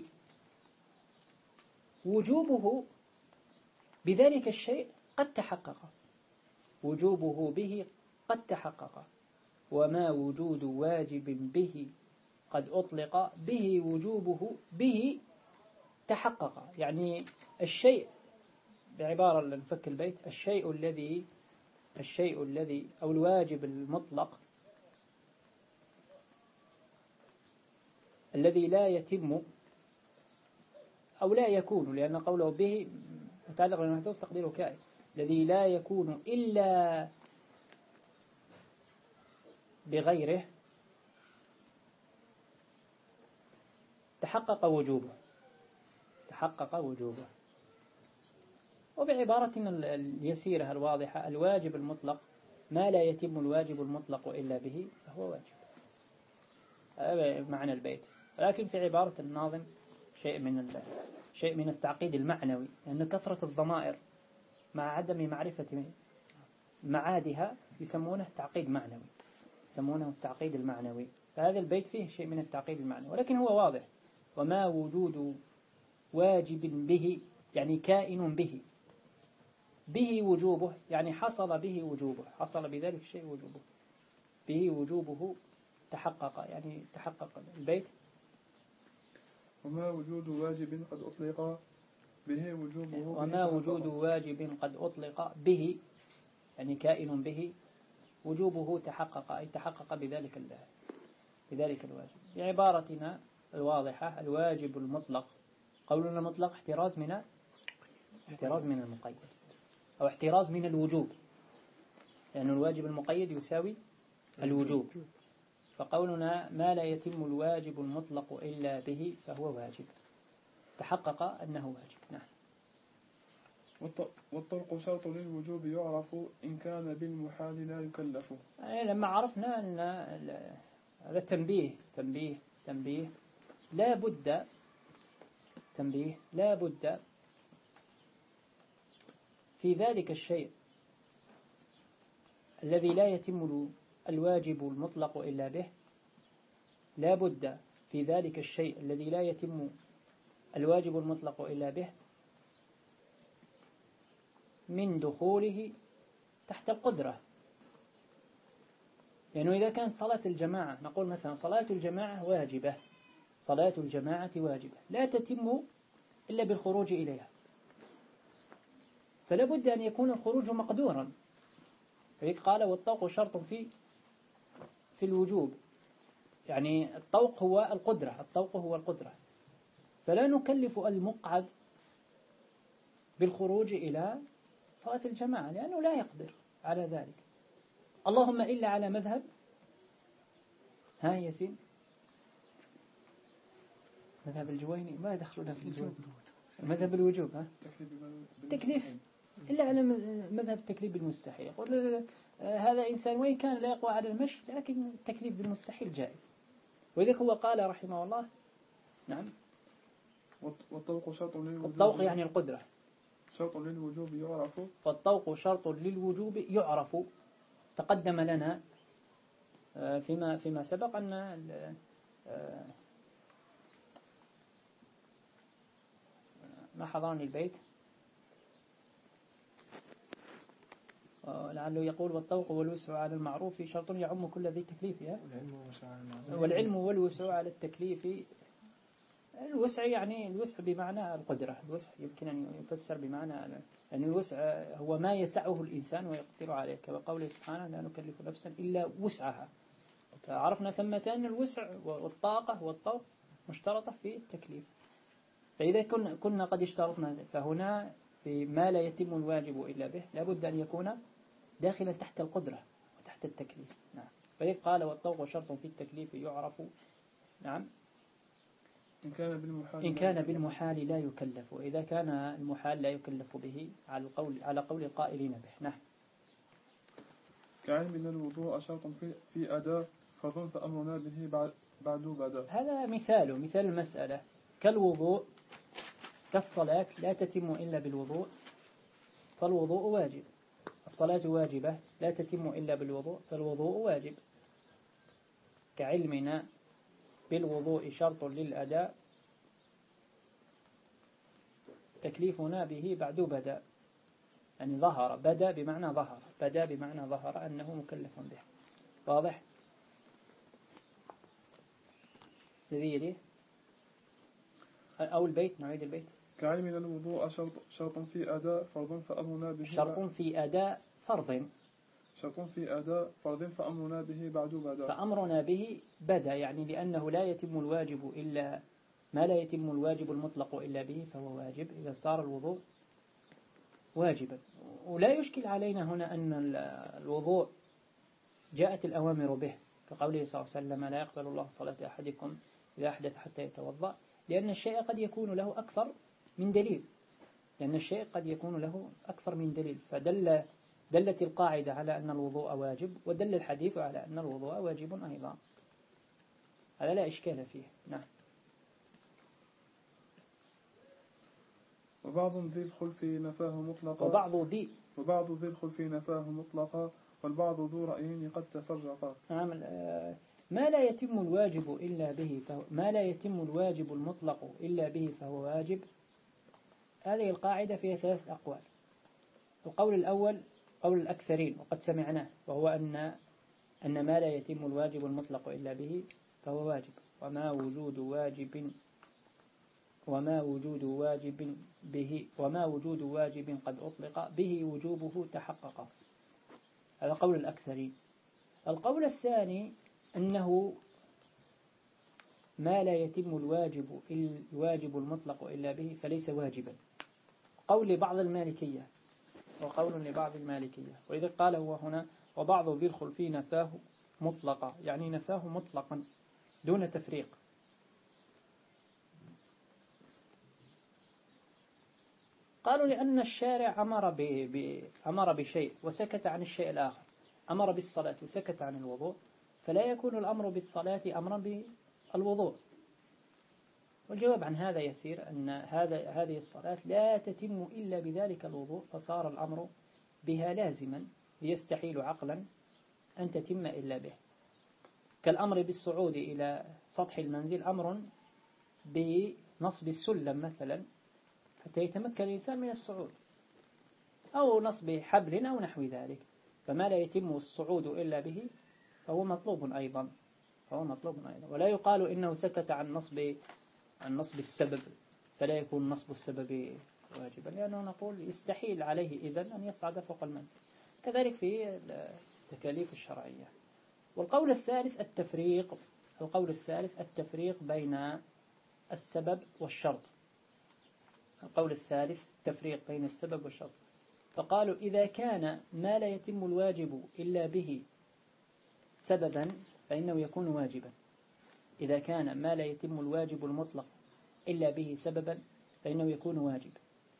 وجوبه بذلك الشيء قد تحقق، وجوبه به قد تحقق. وما وجود واجب به قد أطلق به وجوبه به تحقق، يعني الشيء بعبارة لنفك البيت، الشيء الذي الشيء الذي أو الواجب المطلق الذي لا يتم أو لا يكون، لأن قوله به متعلق بالمحذوف تقديره كائن، الذي لا يكون إلا بغيره تحقق وجوبه تحقق وجوبه وبعبارة اليسيرة الواضحة الواجب المطلق ما لا يتم الواجب المطلق إلا به فهو واجب. هذا معنى البيت. ولكن في عبارة الناظم شيء من شيء من التعقيد المعنوي، لأن كثرة الضمائر مع عدم معرفة معادها يسمونه تعقيد معنوي، يسمونه التعقيد المعنوي. فهذا البيت فيه شيء من التعقيد المعنوي، ولكن هو واضح. وما وجود واجب به يعني كائن به، به وجوبه يعني حصل به وجوبه، حصل بذلك الشيء وجوبه، به وجوبه تحقق يعني تحقق البيت. وما وجود واجب قد أطلق به وجوبه وما وجود واجب قد أطلق به يعني كائن به وجوبه تحقق أي تحقق بذلك الله بذلك الواجب. بعبارتنا الواضحة الواجب المطلق، قولنا المطلق احتراز من احتراز من المقيد أو احتراز من الوجوب، لأن الواجب المقيد يساوي الوجوب. فقولنا ما لا يتم الواجب المطلق إلا به فهو واجب، تحقق أنه واجب. نعم. والطرق شرط للوجوب يعرف إن كان بالمحال لا يكلف. يعني لما عرفنا أن هذا تنبيه تنبيه تنبيه لا بد تنبيه لا بد في ذلك الشيء الذي لا يتم الواجب المطلق إلا به، لا بد في ذلك الشيء الذي لا يتم الواجب المطلق إلا به من دخوله تحت القدرة. لأنه يعني إذا كانت صلاة الجماعة، نقول مثلا صلاة الجماعة واجبة، صلاة الجماعة واجبة لا تتم إلا بالخروج إليها، فلا بد أن يكون الخروج مقدورا. فهيك قال والطوق شرط في في الوجوب، يعني الطوق هو القدرة، الطوق هو القدرة، فلا نكلف المقعد بالخروج إلى صلاة الجماعة لأنه لا يقدر على ذلك، اللهم إلا على مذهب ها ياسين مذهب الجويني، ما يدخلنا في الجويني مذهب الوجوب، ها تكليف إلا على مذهب التكليف بالمستحيل. يقول هذا إنسان وإن كان لا يقوى على المشي لكن التكليف بالمستحيل جائز. وذلك هو قال رحمه الله نعم والطوق شرط للوجوب، الطوق يعني القدرة، شرط للوجوب يعرف، والطوق شرط للوجوب يعرف. تقدم لنا فيما فيما سبق أن ما حضرني البيت لعله يقول والطوق والوسع على المعروف شرط يعم كل ذي تكليفها، والعلم والوسع على التكليف. الوسع يعني الوسع بمعنى القدرة، الوسع يمكن أن يفسر بمعنى يعني الوسع هو ما يسعه الإنسان ويقدر عليه، كما قوله سبحانه لا نكلف نفسا إلا وسعها. فعرفنا ثمة أن الوسع والطاقة والطوق مشترطة في التكليف. فإذا كنا كنا قد اشترطنا فهنا في ما لا يتم الواجب إلا به لابد أن يكون داخلا تحت القدرة وتحت التكليف. نعم. فإذا قال والطوق شرط في التكليف يعرف نعم إن كان بالمحال إن كان بالمحال لا يكلف، وإذا كان المحال لا يكلف به على القول على قول القائلين به. نعم. كعلم أن الوضوء شرط في في أداء فرض فأمرنا به بعد بعد بدا. هذا مثال مثال المسألة كالوضوء كالصلاة لا تتم إلا بالوضوء فالوضوء واجب، الصلاة واجبة لا تتم إلا بالوضوء فالوضوء واجب. كعلمنا بالوضوء شرط للأداء تكليفنا به بعد بدا، يعني ظهر، بدا بمعنى ظهر، بدا بمعنى ظهر أنه مكلف به. واضح؟ الذي يليه أو البيت، نعيد البيت. كعلمنا الوضوء شرط شرط في أداء فرض فأمرنا به شرط في أداء فرض شرط في أداء فرض فأمرنا به بعد بدا. فأمرنا به بدا يعني لأنه لا يتم الواجب إلا ما لا يتم الواجب المطلق إلا به فهو واجب إذا صار الوضوء واجبا. ولا يشكل علينا هنا أن الوضوء جاءت الأوامر به كقوله صلى الله عليه وسلم لا يقبل الله صلاة أحدكم إذا أحدث حتى يتوضأ، لأن الشيء قد يكون له أكثر من دليل لأن الشيء قد يكون له أكثر من دليل فدل دلت القاعدة على أن الوضوء واجب ودل الحديث على أن الوضوء واجب أيضا. هذا لا إشكال فيه. نعم. وبعض ذي الخلف نفاه مطلقا وبعض ذي وبعض ذي الخلف نفاه مطلقا والبعض ذو رأيين قد تفرقا. نعم. ما لا يتم الواجب إلا به فهو ما لا يتم الواجب المطلق إلا به فهو واجب. هذه القاعدة فيها ثلاث أقوال. القول الأول قول الأكثرين وقد سمعناه وهو أن أن ما لا يتم الواجب المطلق إلا به فهو واجب وما وجود واجب وما وجود واجب به وما وجود واجب قد أطلق به وجوبه تحقق. هذا قول الأكثرين. القول الثاني أنه ما لا يتم الواجب الواجب المطلق إلا به فليس واجبا. قول لبعض المالكية وقول لبعض المالكية. وإذا قال هو هنا وبعض ذي الخلف نفاه مطلقا يعني نفاه مطلقا دون تفريق. قالوا لأن الشارع أمر, ب... ب... أمر بشيء وسكت عن الشيء الآخر. أمر بالصلاة وسكت عن الوضوء فلا يكون الأمر بالصلاة أمرا بالوضوء. والجواب عن هذا يسير أن هذا هذه الصلاة لا تتم إلا بذلك الوضوء فصار الأمر بها لازما ليستحيل عقلا أن تتم إلا به. كالأمر بالصعود إلى سطح المنزل أمر بنصب السلم مثلا حتى يتمكن الإنسان من الصعود أو نصب حبل أو نحو ذلك. فما لا يتم الصعود إلا به فهو مطلوب أيضا فهو مطلوب أيضا. ولا يقال إنه سكت عن نصب عن نصب السبب فلا يكون نصب السبب واجبا لأنه نقول يستحيل عليه إذن أن يصعد فوق المنزل. كذلك في التكاليف الشرعية. والقول الثالث التفريق القول الثالث التفريق بين السبب والشرط. القول الثالث تفريق بين السبب والشرط. فقالوا إذا كان ما لا يتم الواجب إلا به سببا فإنه يكون واجبا. إذا كان ما لا يتم الواجب المطلق إلا به سببا فإنه يكون واجبا.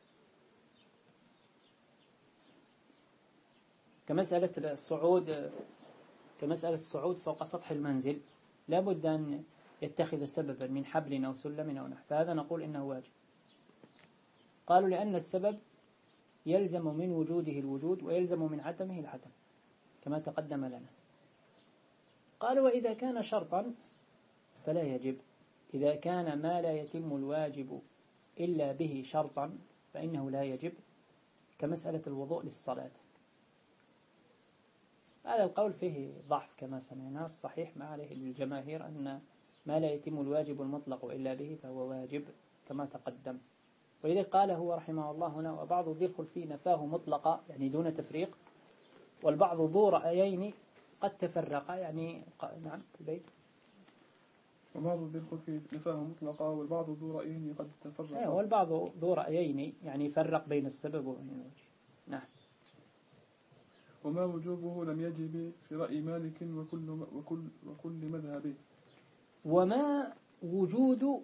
كمسألة الصعود كمسألة الصعود فوق سطح المنزل لا بد أن يتخذ سببا من حبل أو سلم أو نحو فهذا نقول إنه واجب. قالوا لأن السبب يلزم من وجوده الوجود ويلزم من عدمه العدم كما تقدم لنا. قالوا وإذا كان شرطا فلا يجب. إذا كان ما لا يتم الواجب إلا به شرطا فإنه لا يجب كمسألة الوضوء للصلاة. هذا القول فيه ضعف كما سمعنا. الصحيح ما عليه الجماهير أن ما لا يتم الواجب المطلق إلا به فهو واجب كما تقدم. وإذا قال هو رحمه الله هنا وبعض ذي الخلف نفاه مطلقا يعني دون تفريق والبعض ذو رأيين قد تفرقا يعني نعم البيت وبعض ذي الخلف نفاه مطلقا والبعض ذو رأيين قد تفرقا. والبعض ذو رأيين يعني فرق بين السبب وبين الوجه. نعم. وما وجوبه لم يجب في رأي مالك وكل وكل وكل مذهبه. وما وجود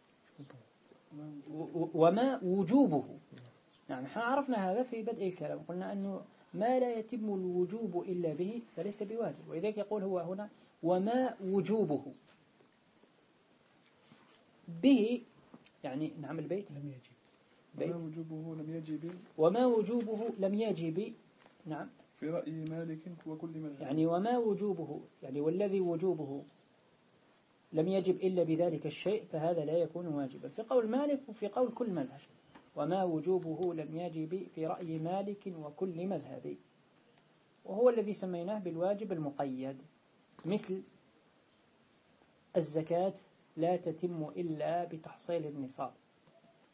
وما وجوبه نعم احنا عرفنا هذا في بدء الكلام. قلنا أنه ما لا يتم الوجوب إلا به فليس بواجب. وإذاك يقول هو هنا وما وجوبه به يعني نعم البيت لم يجب بيت. وما وجوبه لم يجب وما وجوبه لم يجب نعم في رأي مالك وكل مذهب يعني وما وجوبه يعني والذي وجوبه لم يجب إلا بذلك الشيء فهذا لا يكون واجبا في قول مالك وفي قول كل مذهب. وما وجوبه لم يجب في رأي مالك وكل مذهب وهو الذي سميناه بالواجب المقيد. مثل الزكاة لا تتم إلا بتحصيل النصاب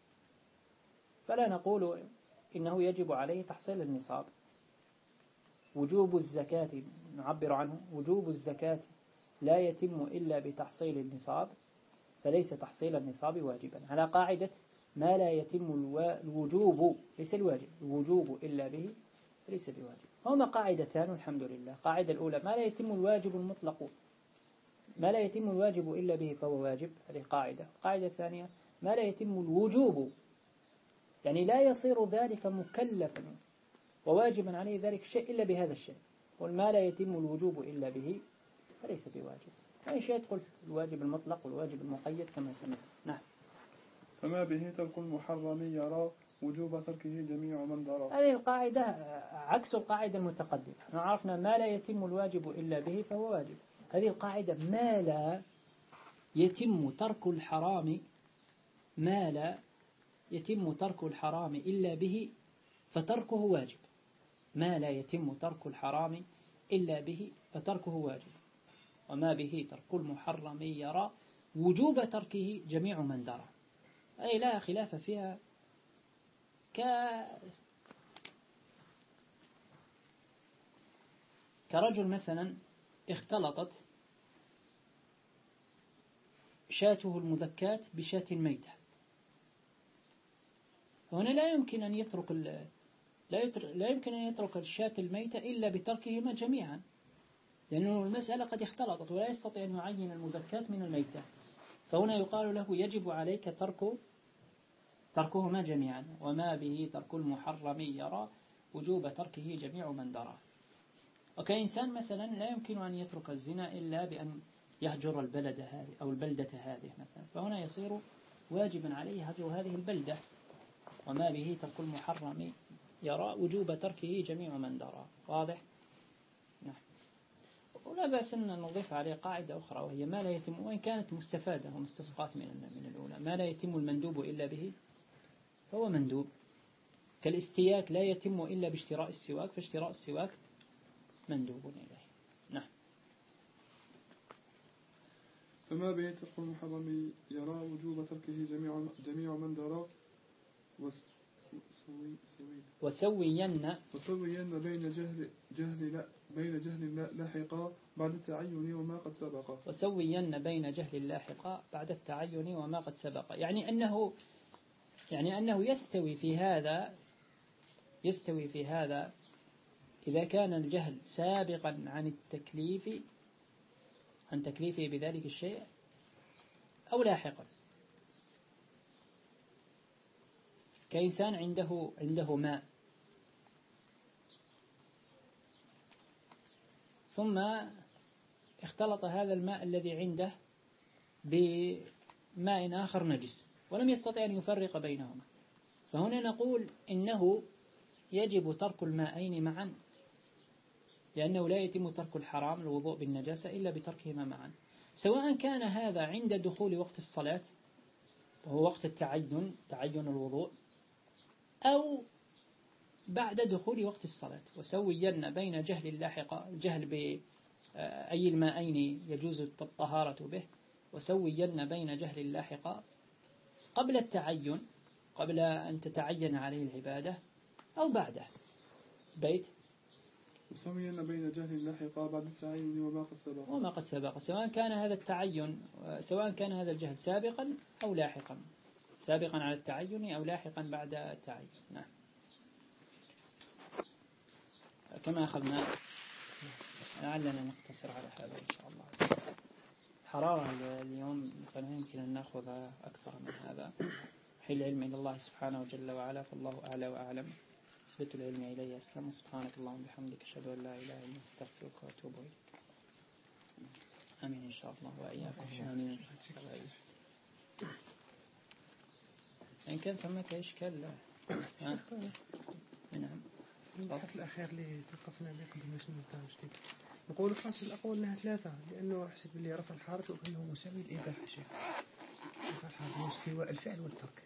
فلا نقول إنه يجب عليه تحصيل النصاب وجوب الزكاة نعبر عنه وجوب الزكاة لا يتم إلا بتحصيل النصاب فليس تحصيل النصاب واجبا، على قاعدة ما لا يتم الوجوب ليس الواجب الوجوب إلا به فليس بواجب. هما قاعدتان الحمد لله. قاعدة الأولى ما لا يتم الواجب المطلق ما لا يتم الواجب إلا به فهو واجب، هذه قاعدة. القاعدة الثانية ما لا يتم الوجوب يعني لا يصير ذلك مكلفا وواجبا عليه ذلك الشيء إلا بهذا الشيء، وما لا يتم الوجوب إلا به فليس بواجب. أي شيء يدخل في الواجب المطلق والواجب المقيد كما سمعنا. نعم. فما به ترك المحرم يرى وجوب تركه جميع من درى. هذه القاعدة عكس القاعدة المتقدمة. نحن عرفنا ما لا يتم الواجب إلا به فهو واجب. هذه القاعدة ما لا يتم ترك الحرام ما لا يتم ترك الحرام إلا به فتركه واجب. ما لا يتم ترك الحرام إلا به فتركه واجب، وما به ترك المحرم يرى وجوب تركه جميع من درى. أي لا خلاف فيها. ك كرجل مثلا اختلطت شاته المذكاة بشاة ميتة، هنا لا يمكن أن يترك ال... لا, يتر... لا يمكن أن يترك الشاة الميتة إلا بتركهما جميعا، لأنه المسألة قد اختلطت ولا يستطيع أن يعين المذكاة من الميتة، فهنا يقال له يجب عليك ترك تركهما جميعا. وما به ترك المحرم يرى وجوب تركه جميع من درى. وكإنسان مثلا لا يمكن أن يترك الزنا إلا بأن يهجر البلد هذه أو البلدة هذه مثلا، فهنا يصير واجبا عليه هجر هذه البلدة. وما به ترك المحرم يرى وجوب تركه جميع من درى. واضح؟ نعم. ولا بأس أن نضيف عليه قاعدة أخرى وهي ما لا يتم، وإن كانت مستفادة ومستسقات من من الأولى، ما لا يتم المندوب إلا به فهو مندوب. كالاستياك لا يتم إلا باشتراء السواك فاشتراء السواك مندوب إليه. نعم. فما به ترك المحرم يرى وجوب تركه جميع جميع من درى. وسوين وسوين بين جهل جهل لا بين جهل لاحقا بعد التعين وما قد سبق. وسوين بين جهل لاحقا بعد التعين وما قد سبق، يعني أنه يعني أنه يستوي في هذا يستوي في هذا إذا كان الجهل سابقا عن التكليف عن تكليفه بذلك الشيء أو لاحقا. كإنسان عنده عنده ماء ثم اختلط هذا الماء الذي عنده بماء آخر نجس ولم يستطع أن يفرق بينهما، فهنا نقول إنه يجب ترك الماءين معا، لأنه لا يتم ترك الحرام الوضوء بالنجاسة إلا بتركهما معا، سواء كان هذا عند دخول وقت الصلاة وهو وقت التعين تعين الوضوء أو بعد دخول وقت الصلاة. وسوين بين جهل اللاحق الجهل بأي الماءين يجوز الطهارة به، وسوين بين جهل اللاحق قبل التعين قبل أن تتعين عليه العبادة أو بعده. بيت وسوين بين جهل اللاحق بعد التعين وما قد سبق وما قد سبق، سواء كان هذا التعين سواء كان هذا الجهل سابقا أو لاحقا، سابقا على التعين أو لاحقا بعد التعين. نعم. كما أخذنا لعلنا نقتصر على هذا إن شاء الله. الحرارة اليوم يمكن أن نأخذ أكثر من هذا. حل العلم إلى الله سبحانه وجل وعلا، فالله أعلى وأعلم. نسبة العلم إليه أسلم. سبحانك اللهم وبحمدك أشهد أن لا إله إلا أنت أستغفرك وأتوب إليك. آمين إن شاء الله وإياكم. آمين. إن كان ثمة إشكال ها؟ نعم. البحث الأخير اللي توقفنا به قبل ما نشوف جديد نقول فاصل الأقوال أنها ثلاثة، لأنه أحسب اللي رفع الحرج وأنه مساوي الإباحة. شيخ رفع الحرج مستوى الفعل والترك،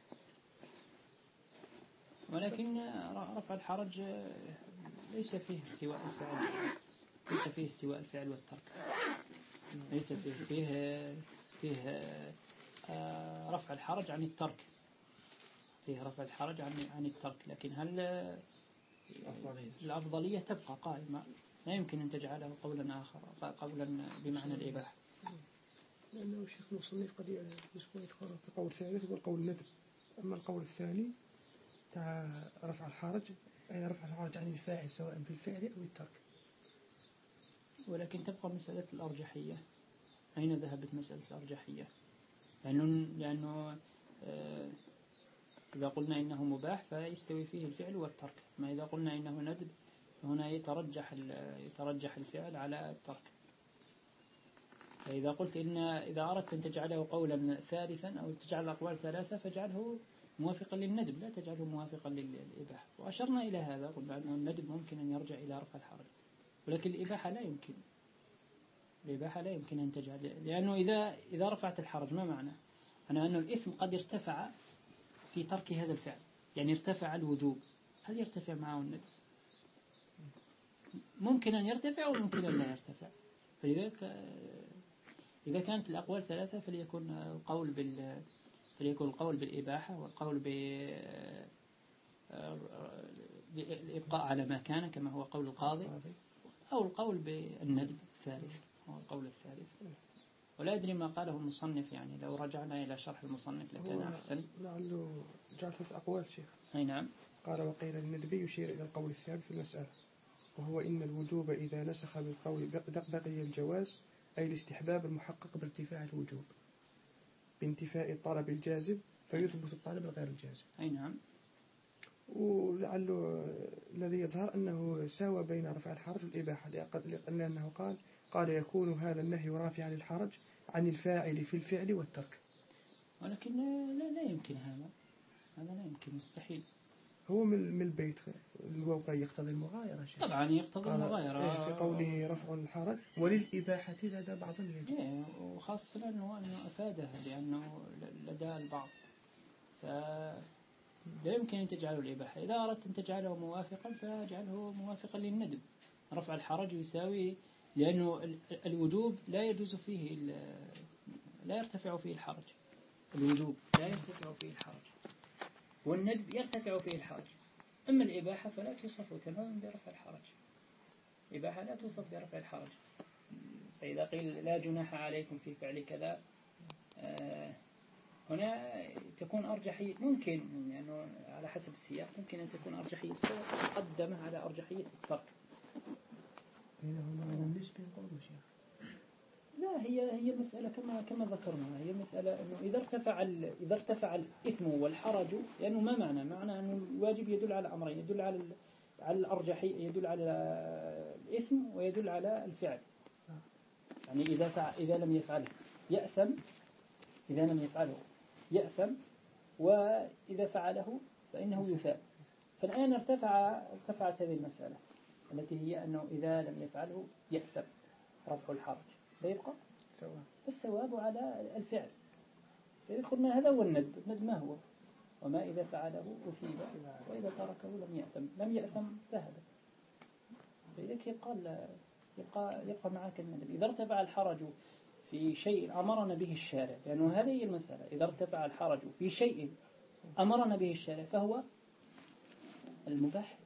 ولكن رفع الحرج ليس فيه استواء الفعل ليس فيه استواء الفعل والترك، ليس فيه فيه فيه رفع الحرج عن الترك فيه رفع الحرج عن عن الترك. لكن هل الأفضلية الأفضلية تبقى قائمة، لا يمكن أن تجعله قولا آخر قولا بمعنى الإباحة. لأنه الشيخ المصنف قد يسمى يدخل في قول ثالث والقول الندب. أما القول الثاني تاع رفع الحرج أي رفع الحرج عن الفاعل سواء في الفعل أو الترك. ولكن تبقى مسألة الأرجحية. أين ذهبت مسألة الأرجحية؟ لأنه, لأنه آه إذا قلنا إنه مباح فيستوي فيه الفعل والترك، ما إذا قلنا إنه ندب هنا يترجح يترجح الفعل على الترك. فإذا قلت إن إذا أردت أن تجعله قولا ثالثا أو تجعل الأقوال ثلاثة فاجعله موافقا للندب، لا تجعله موافقا للإباحة. وأشرنا إلى هذا، قلنا أن الندب ممكن أن يرجع إلى رفع الحرج، ولكن الإباحة لا يمكن. الإباحة لا يمكن أن تجعل، لأنه إذا إذا رفعت الحرج ما معنى؟ أنا أن الإثم قد ارتفع في ترك هذا الفعل، يعني ارتفع الوجوب، هل يرتفع معه الندب؟ ممكن أن يرتفع وممكن أن لا يرتفع. فلذلك إذا كانت الأقوال ثلاثة فليكن القول بال فليكن القول بالإباحة، والقول بالإبقاء على ما كان كما هو قول القاضي، أو القول بالندب الثالث هو القول الثالث. ولا أدري ما قاله المصنف، يعني لو رجعنا إلى شرح المصنف لكان أحسن. لعله جعل ثلاث أقوال شيخ. أي نعم. قال وقيل الندبي يشير إلى القول الثالث في المسألة، وهو إن الوجوب إذا نسخ بالقول بقي الجواز، أي الاستحباب المحقق بارتفاع الوجوب بانتفاء الطلب الجازم فيثبت الطلب الغير الجازم. أي نعم. ولعله الذي يظهر أنه ساوى بين رفع الحرج والإباحة، لأنه قال قال يكون هذا النهي رافعا للحرج عن الفاعل في الفعل والترك. ولكن لا لا يمكن هذا هذا لا يمكن، مستحيل. هو من البيت الواقع يقتضي المغايرة. طبعا يقتضي المغايرة في قوله رفع الحرج وللإباحة لدى بعض يجب، إيه، وخاصة أنه أنه أفادها لأنه لدى البعض، فلا يمكن أن تجعله الإباحة. إذا أردت أن تجعله موافقا فاجعله موافقا للندب. رفع الحرج يساوي، لأنه الوجوب لا يجوز فيه لا يرتفع فيه الحرج. الوجوب لا يرتفع فيه الحرج، والندب يرتفع فيه الحرج. أما الإباحة فلا توصف تماما برفع الحرج. الإباحة لا توصف برفع الحرج. فإذا قيل لا جناح عليكم في فعل كذا، آه هنا تكون أرجحية، ممكن يعني على حسب السياق ممكن أن تكون أرجحية مقدمة على أرجحية الترك. لا، هي هي المسألة كما كما ذكرنا، هي المسألة إنه إذا ارتفع إذا ارتفع الإثم والحرج، لأنه ما معنى معنى أنه الواجب يدل على أمرين، يدل على على الأرجحية، يدل على الإثم ويدل على الفعل. يعني إذا فعل إذا لم يفعله يأثم، إذا لم يفعله يأثم، وإذا فعله فإنه يثاب. فالآن ارتفع ارتفعت هذه المسألة التي هي أنه إذا لم يفعله يأثم، رفع الحرج، فيبقى الثواب على الفعل. فإذا قلنا هذا هو الندب. الندب ما هو؟ وما إذا فعله أثيب وإذا تركه لم يأثم، لم يأثم ذهب. فإذا قال يبقى يبقى معك الندب. إذا ارتفع الحرج في شيء أمرنا به الشارع، لأنه هذه هي المسألة، إذا ارتفع الحرج في شيء أمرنا به الشارع فهو المباح.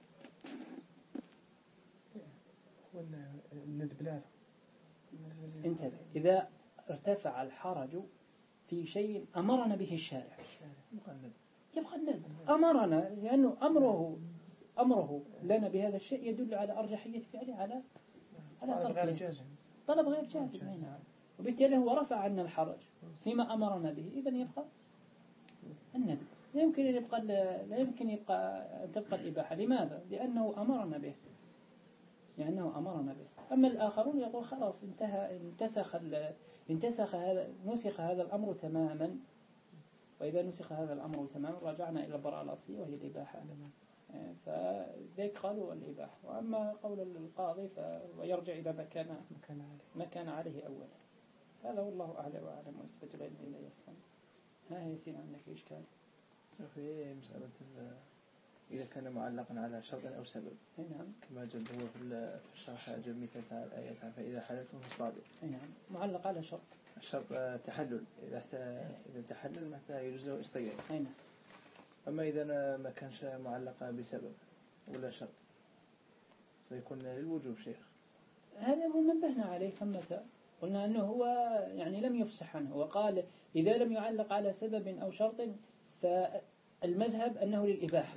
الندب لا انتبه، إذا ارتفع الحرج في شيء أمرنا به الشارع يبقى الندب. أمرنا لأنه أمره أمره لنا بهذا الشيء يدل على أرجحية فعله على على طلب غير جازم. طلب غير جازم. نعم. وبالتالي هو رفع عنا الحرج فيما أمرنا به، إذن يبقى الندب. لا يمكن أن يبقى لا يمكن يبقى أن تبقى الإباحة. لماذا؟ لأنه أمرنا به لأنه أمرنا به. أما الآخرون يقول خلاص انتهى انتسخ انتسخ هذا نسخ هذا الأمر تماما. وإذا نسخ هذا الأمر تماما رجعنا إلى البراءة الأصلية وهي الإباحة. فذلك قالوا الإباحة. وأما قول القاضي فيرجع إلى ما كان ما كان عليه أولا. هذا والله أعلم وأعلم، وإثبت العلم إلا يسلم. ها هي سين عندك إشكال في مسألة إذا كان معلقا على شرط أو سبب. نعم. كما جد هو في الشرح جاب مثال الآية فإذا حللتم فاصطادوا. نعم. معلق على شرط. الشرط تحلل، إذا إذا تحلل متى يجوز اصطياد. نعم. أما إذا ما كانش معلقا بسبب ولا شرط فيكون للوجوب شيخ. هذا نبهنا عليه ثمة، قلنا أنه هو يعني لم يفصح عنه، وقال إذا لم يعلق على سبب أو شرط فالمذهب أنه للإباحة.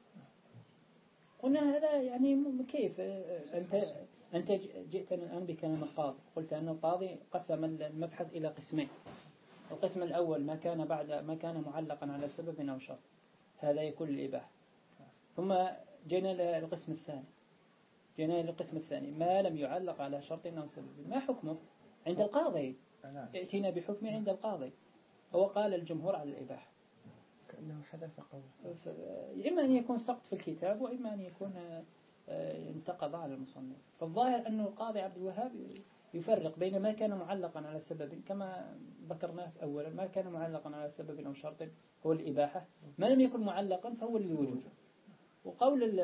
قلنا هذا يعني كيف أنت أنت جئتنا الآن بكلام القاضي، قلت أن القاضي قسم المبحث إلى قسمين. القسم الأول ما كان بعد ما كان معلقا على سبب أو شرط، هذا يكون للإباحة. ثم جينا للقسم الثاني، جينا للقسم الثاني ما لم يعلق على شرط أو سبب، ما حكمه عند القاضي؟ ائتنا بحكمه عند القاضي. هو قال الجمهور على الإباحة، كأنه حذف قول. إما أن يكون سقط في الكتاب، وإما أن يكون انتقض على المصنف. فالظاهر أن القاضي عبد الوهاب يفرق بين ما كان معلقا على سبب كما ذكرناه أولا، ما كان معلقا على سبب أو شرط هو الإباحة، ما لم يكن معلقا فهو للوجوب. وقول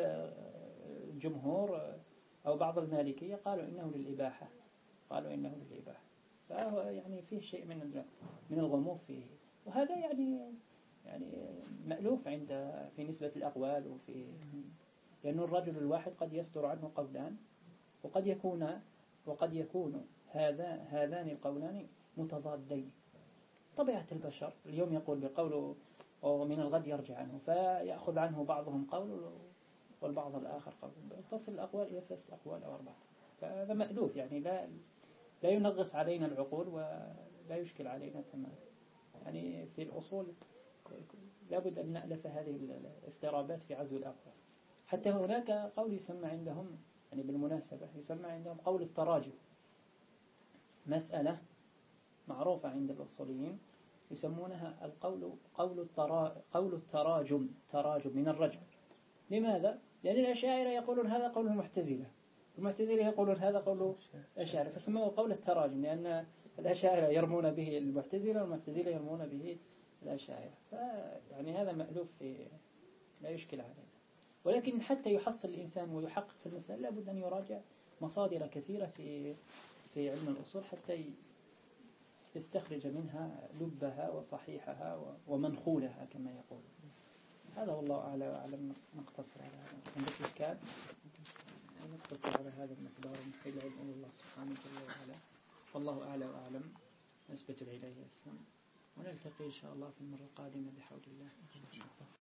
الجمهور أو بعض المالكية قالوا إنه للإباحة، قالوا إنه للإباحة. فهو يعني فيه شيء من من الغموض فيه، وهذا يعني يعني مألوف عند في نسبة الأقوال، وفي لأن الرجل الواحد قد يصدر عنه قولان، وقد يكون وقد يكون هذا هذان القولان متضادين. طبيعة البشر اليوم يقول بقوله ومن الغد يرجع عنه، فيأخذ عنه بعضهم قول والبعض الآخر قول، تصل الأقوال إلى ثلاث أقوال أو أربعة. فهذا مألوف يعني لا لا ينغص علينا العقول ولا يشكل علينا تماما. يعني في الأصول لابد أن نألف هذه الاضطرابات في عزو الأقوال. حتى هناك قول يسمى عندهم، يعني بالمناسبة يسمى عندهم قول التراجم، مسألة معروفة عند الأصوليين يسمونها القول قول الترا قول التراجم، تراجم من الرجم. لماذا؟ لأن الأشاعرة يقولون هذا قول المعتزلة، المعتزلة يقولون هذا قول الأشاعرة، فسموه قول التراجم، لأن الأشاعرة يرمون به المعتزلة والمعتزلة يرمون به الأشاعرة. فيعني هذا مألوف في لا يشكل علينا. ولكن حتى يحصل الإنسان ويحقق في المسألة لابد أن يراجع مصادر كثيرة في في علم الأصول حتى يستخرج منها لبها وصحيحها ومنخولها كما يقول. هذا والله أعلى وأعلم. نقتصر على هذا. عندك إشكال؟ نقتصر على هذا المقدار من العلم إلى الله سبحانه وتعالى. والله أعلى وأعلم. نسبة إليه أسلم، ونلتقي إن شاء الله في المرة القادمة بحول الله.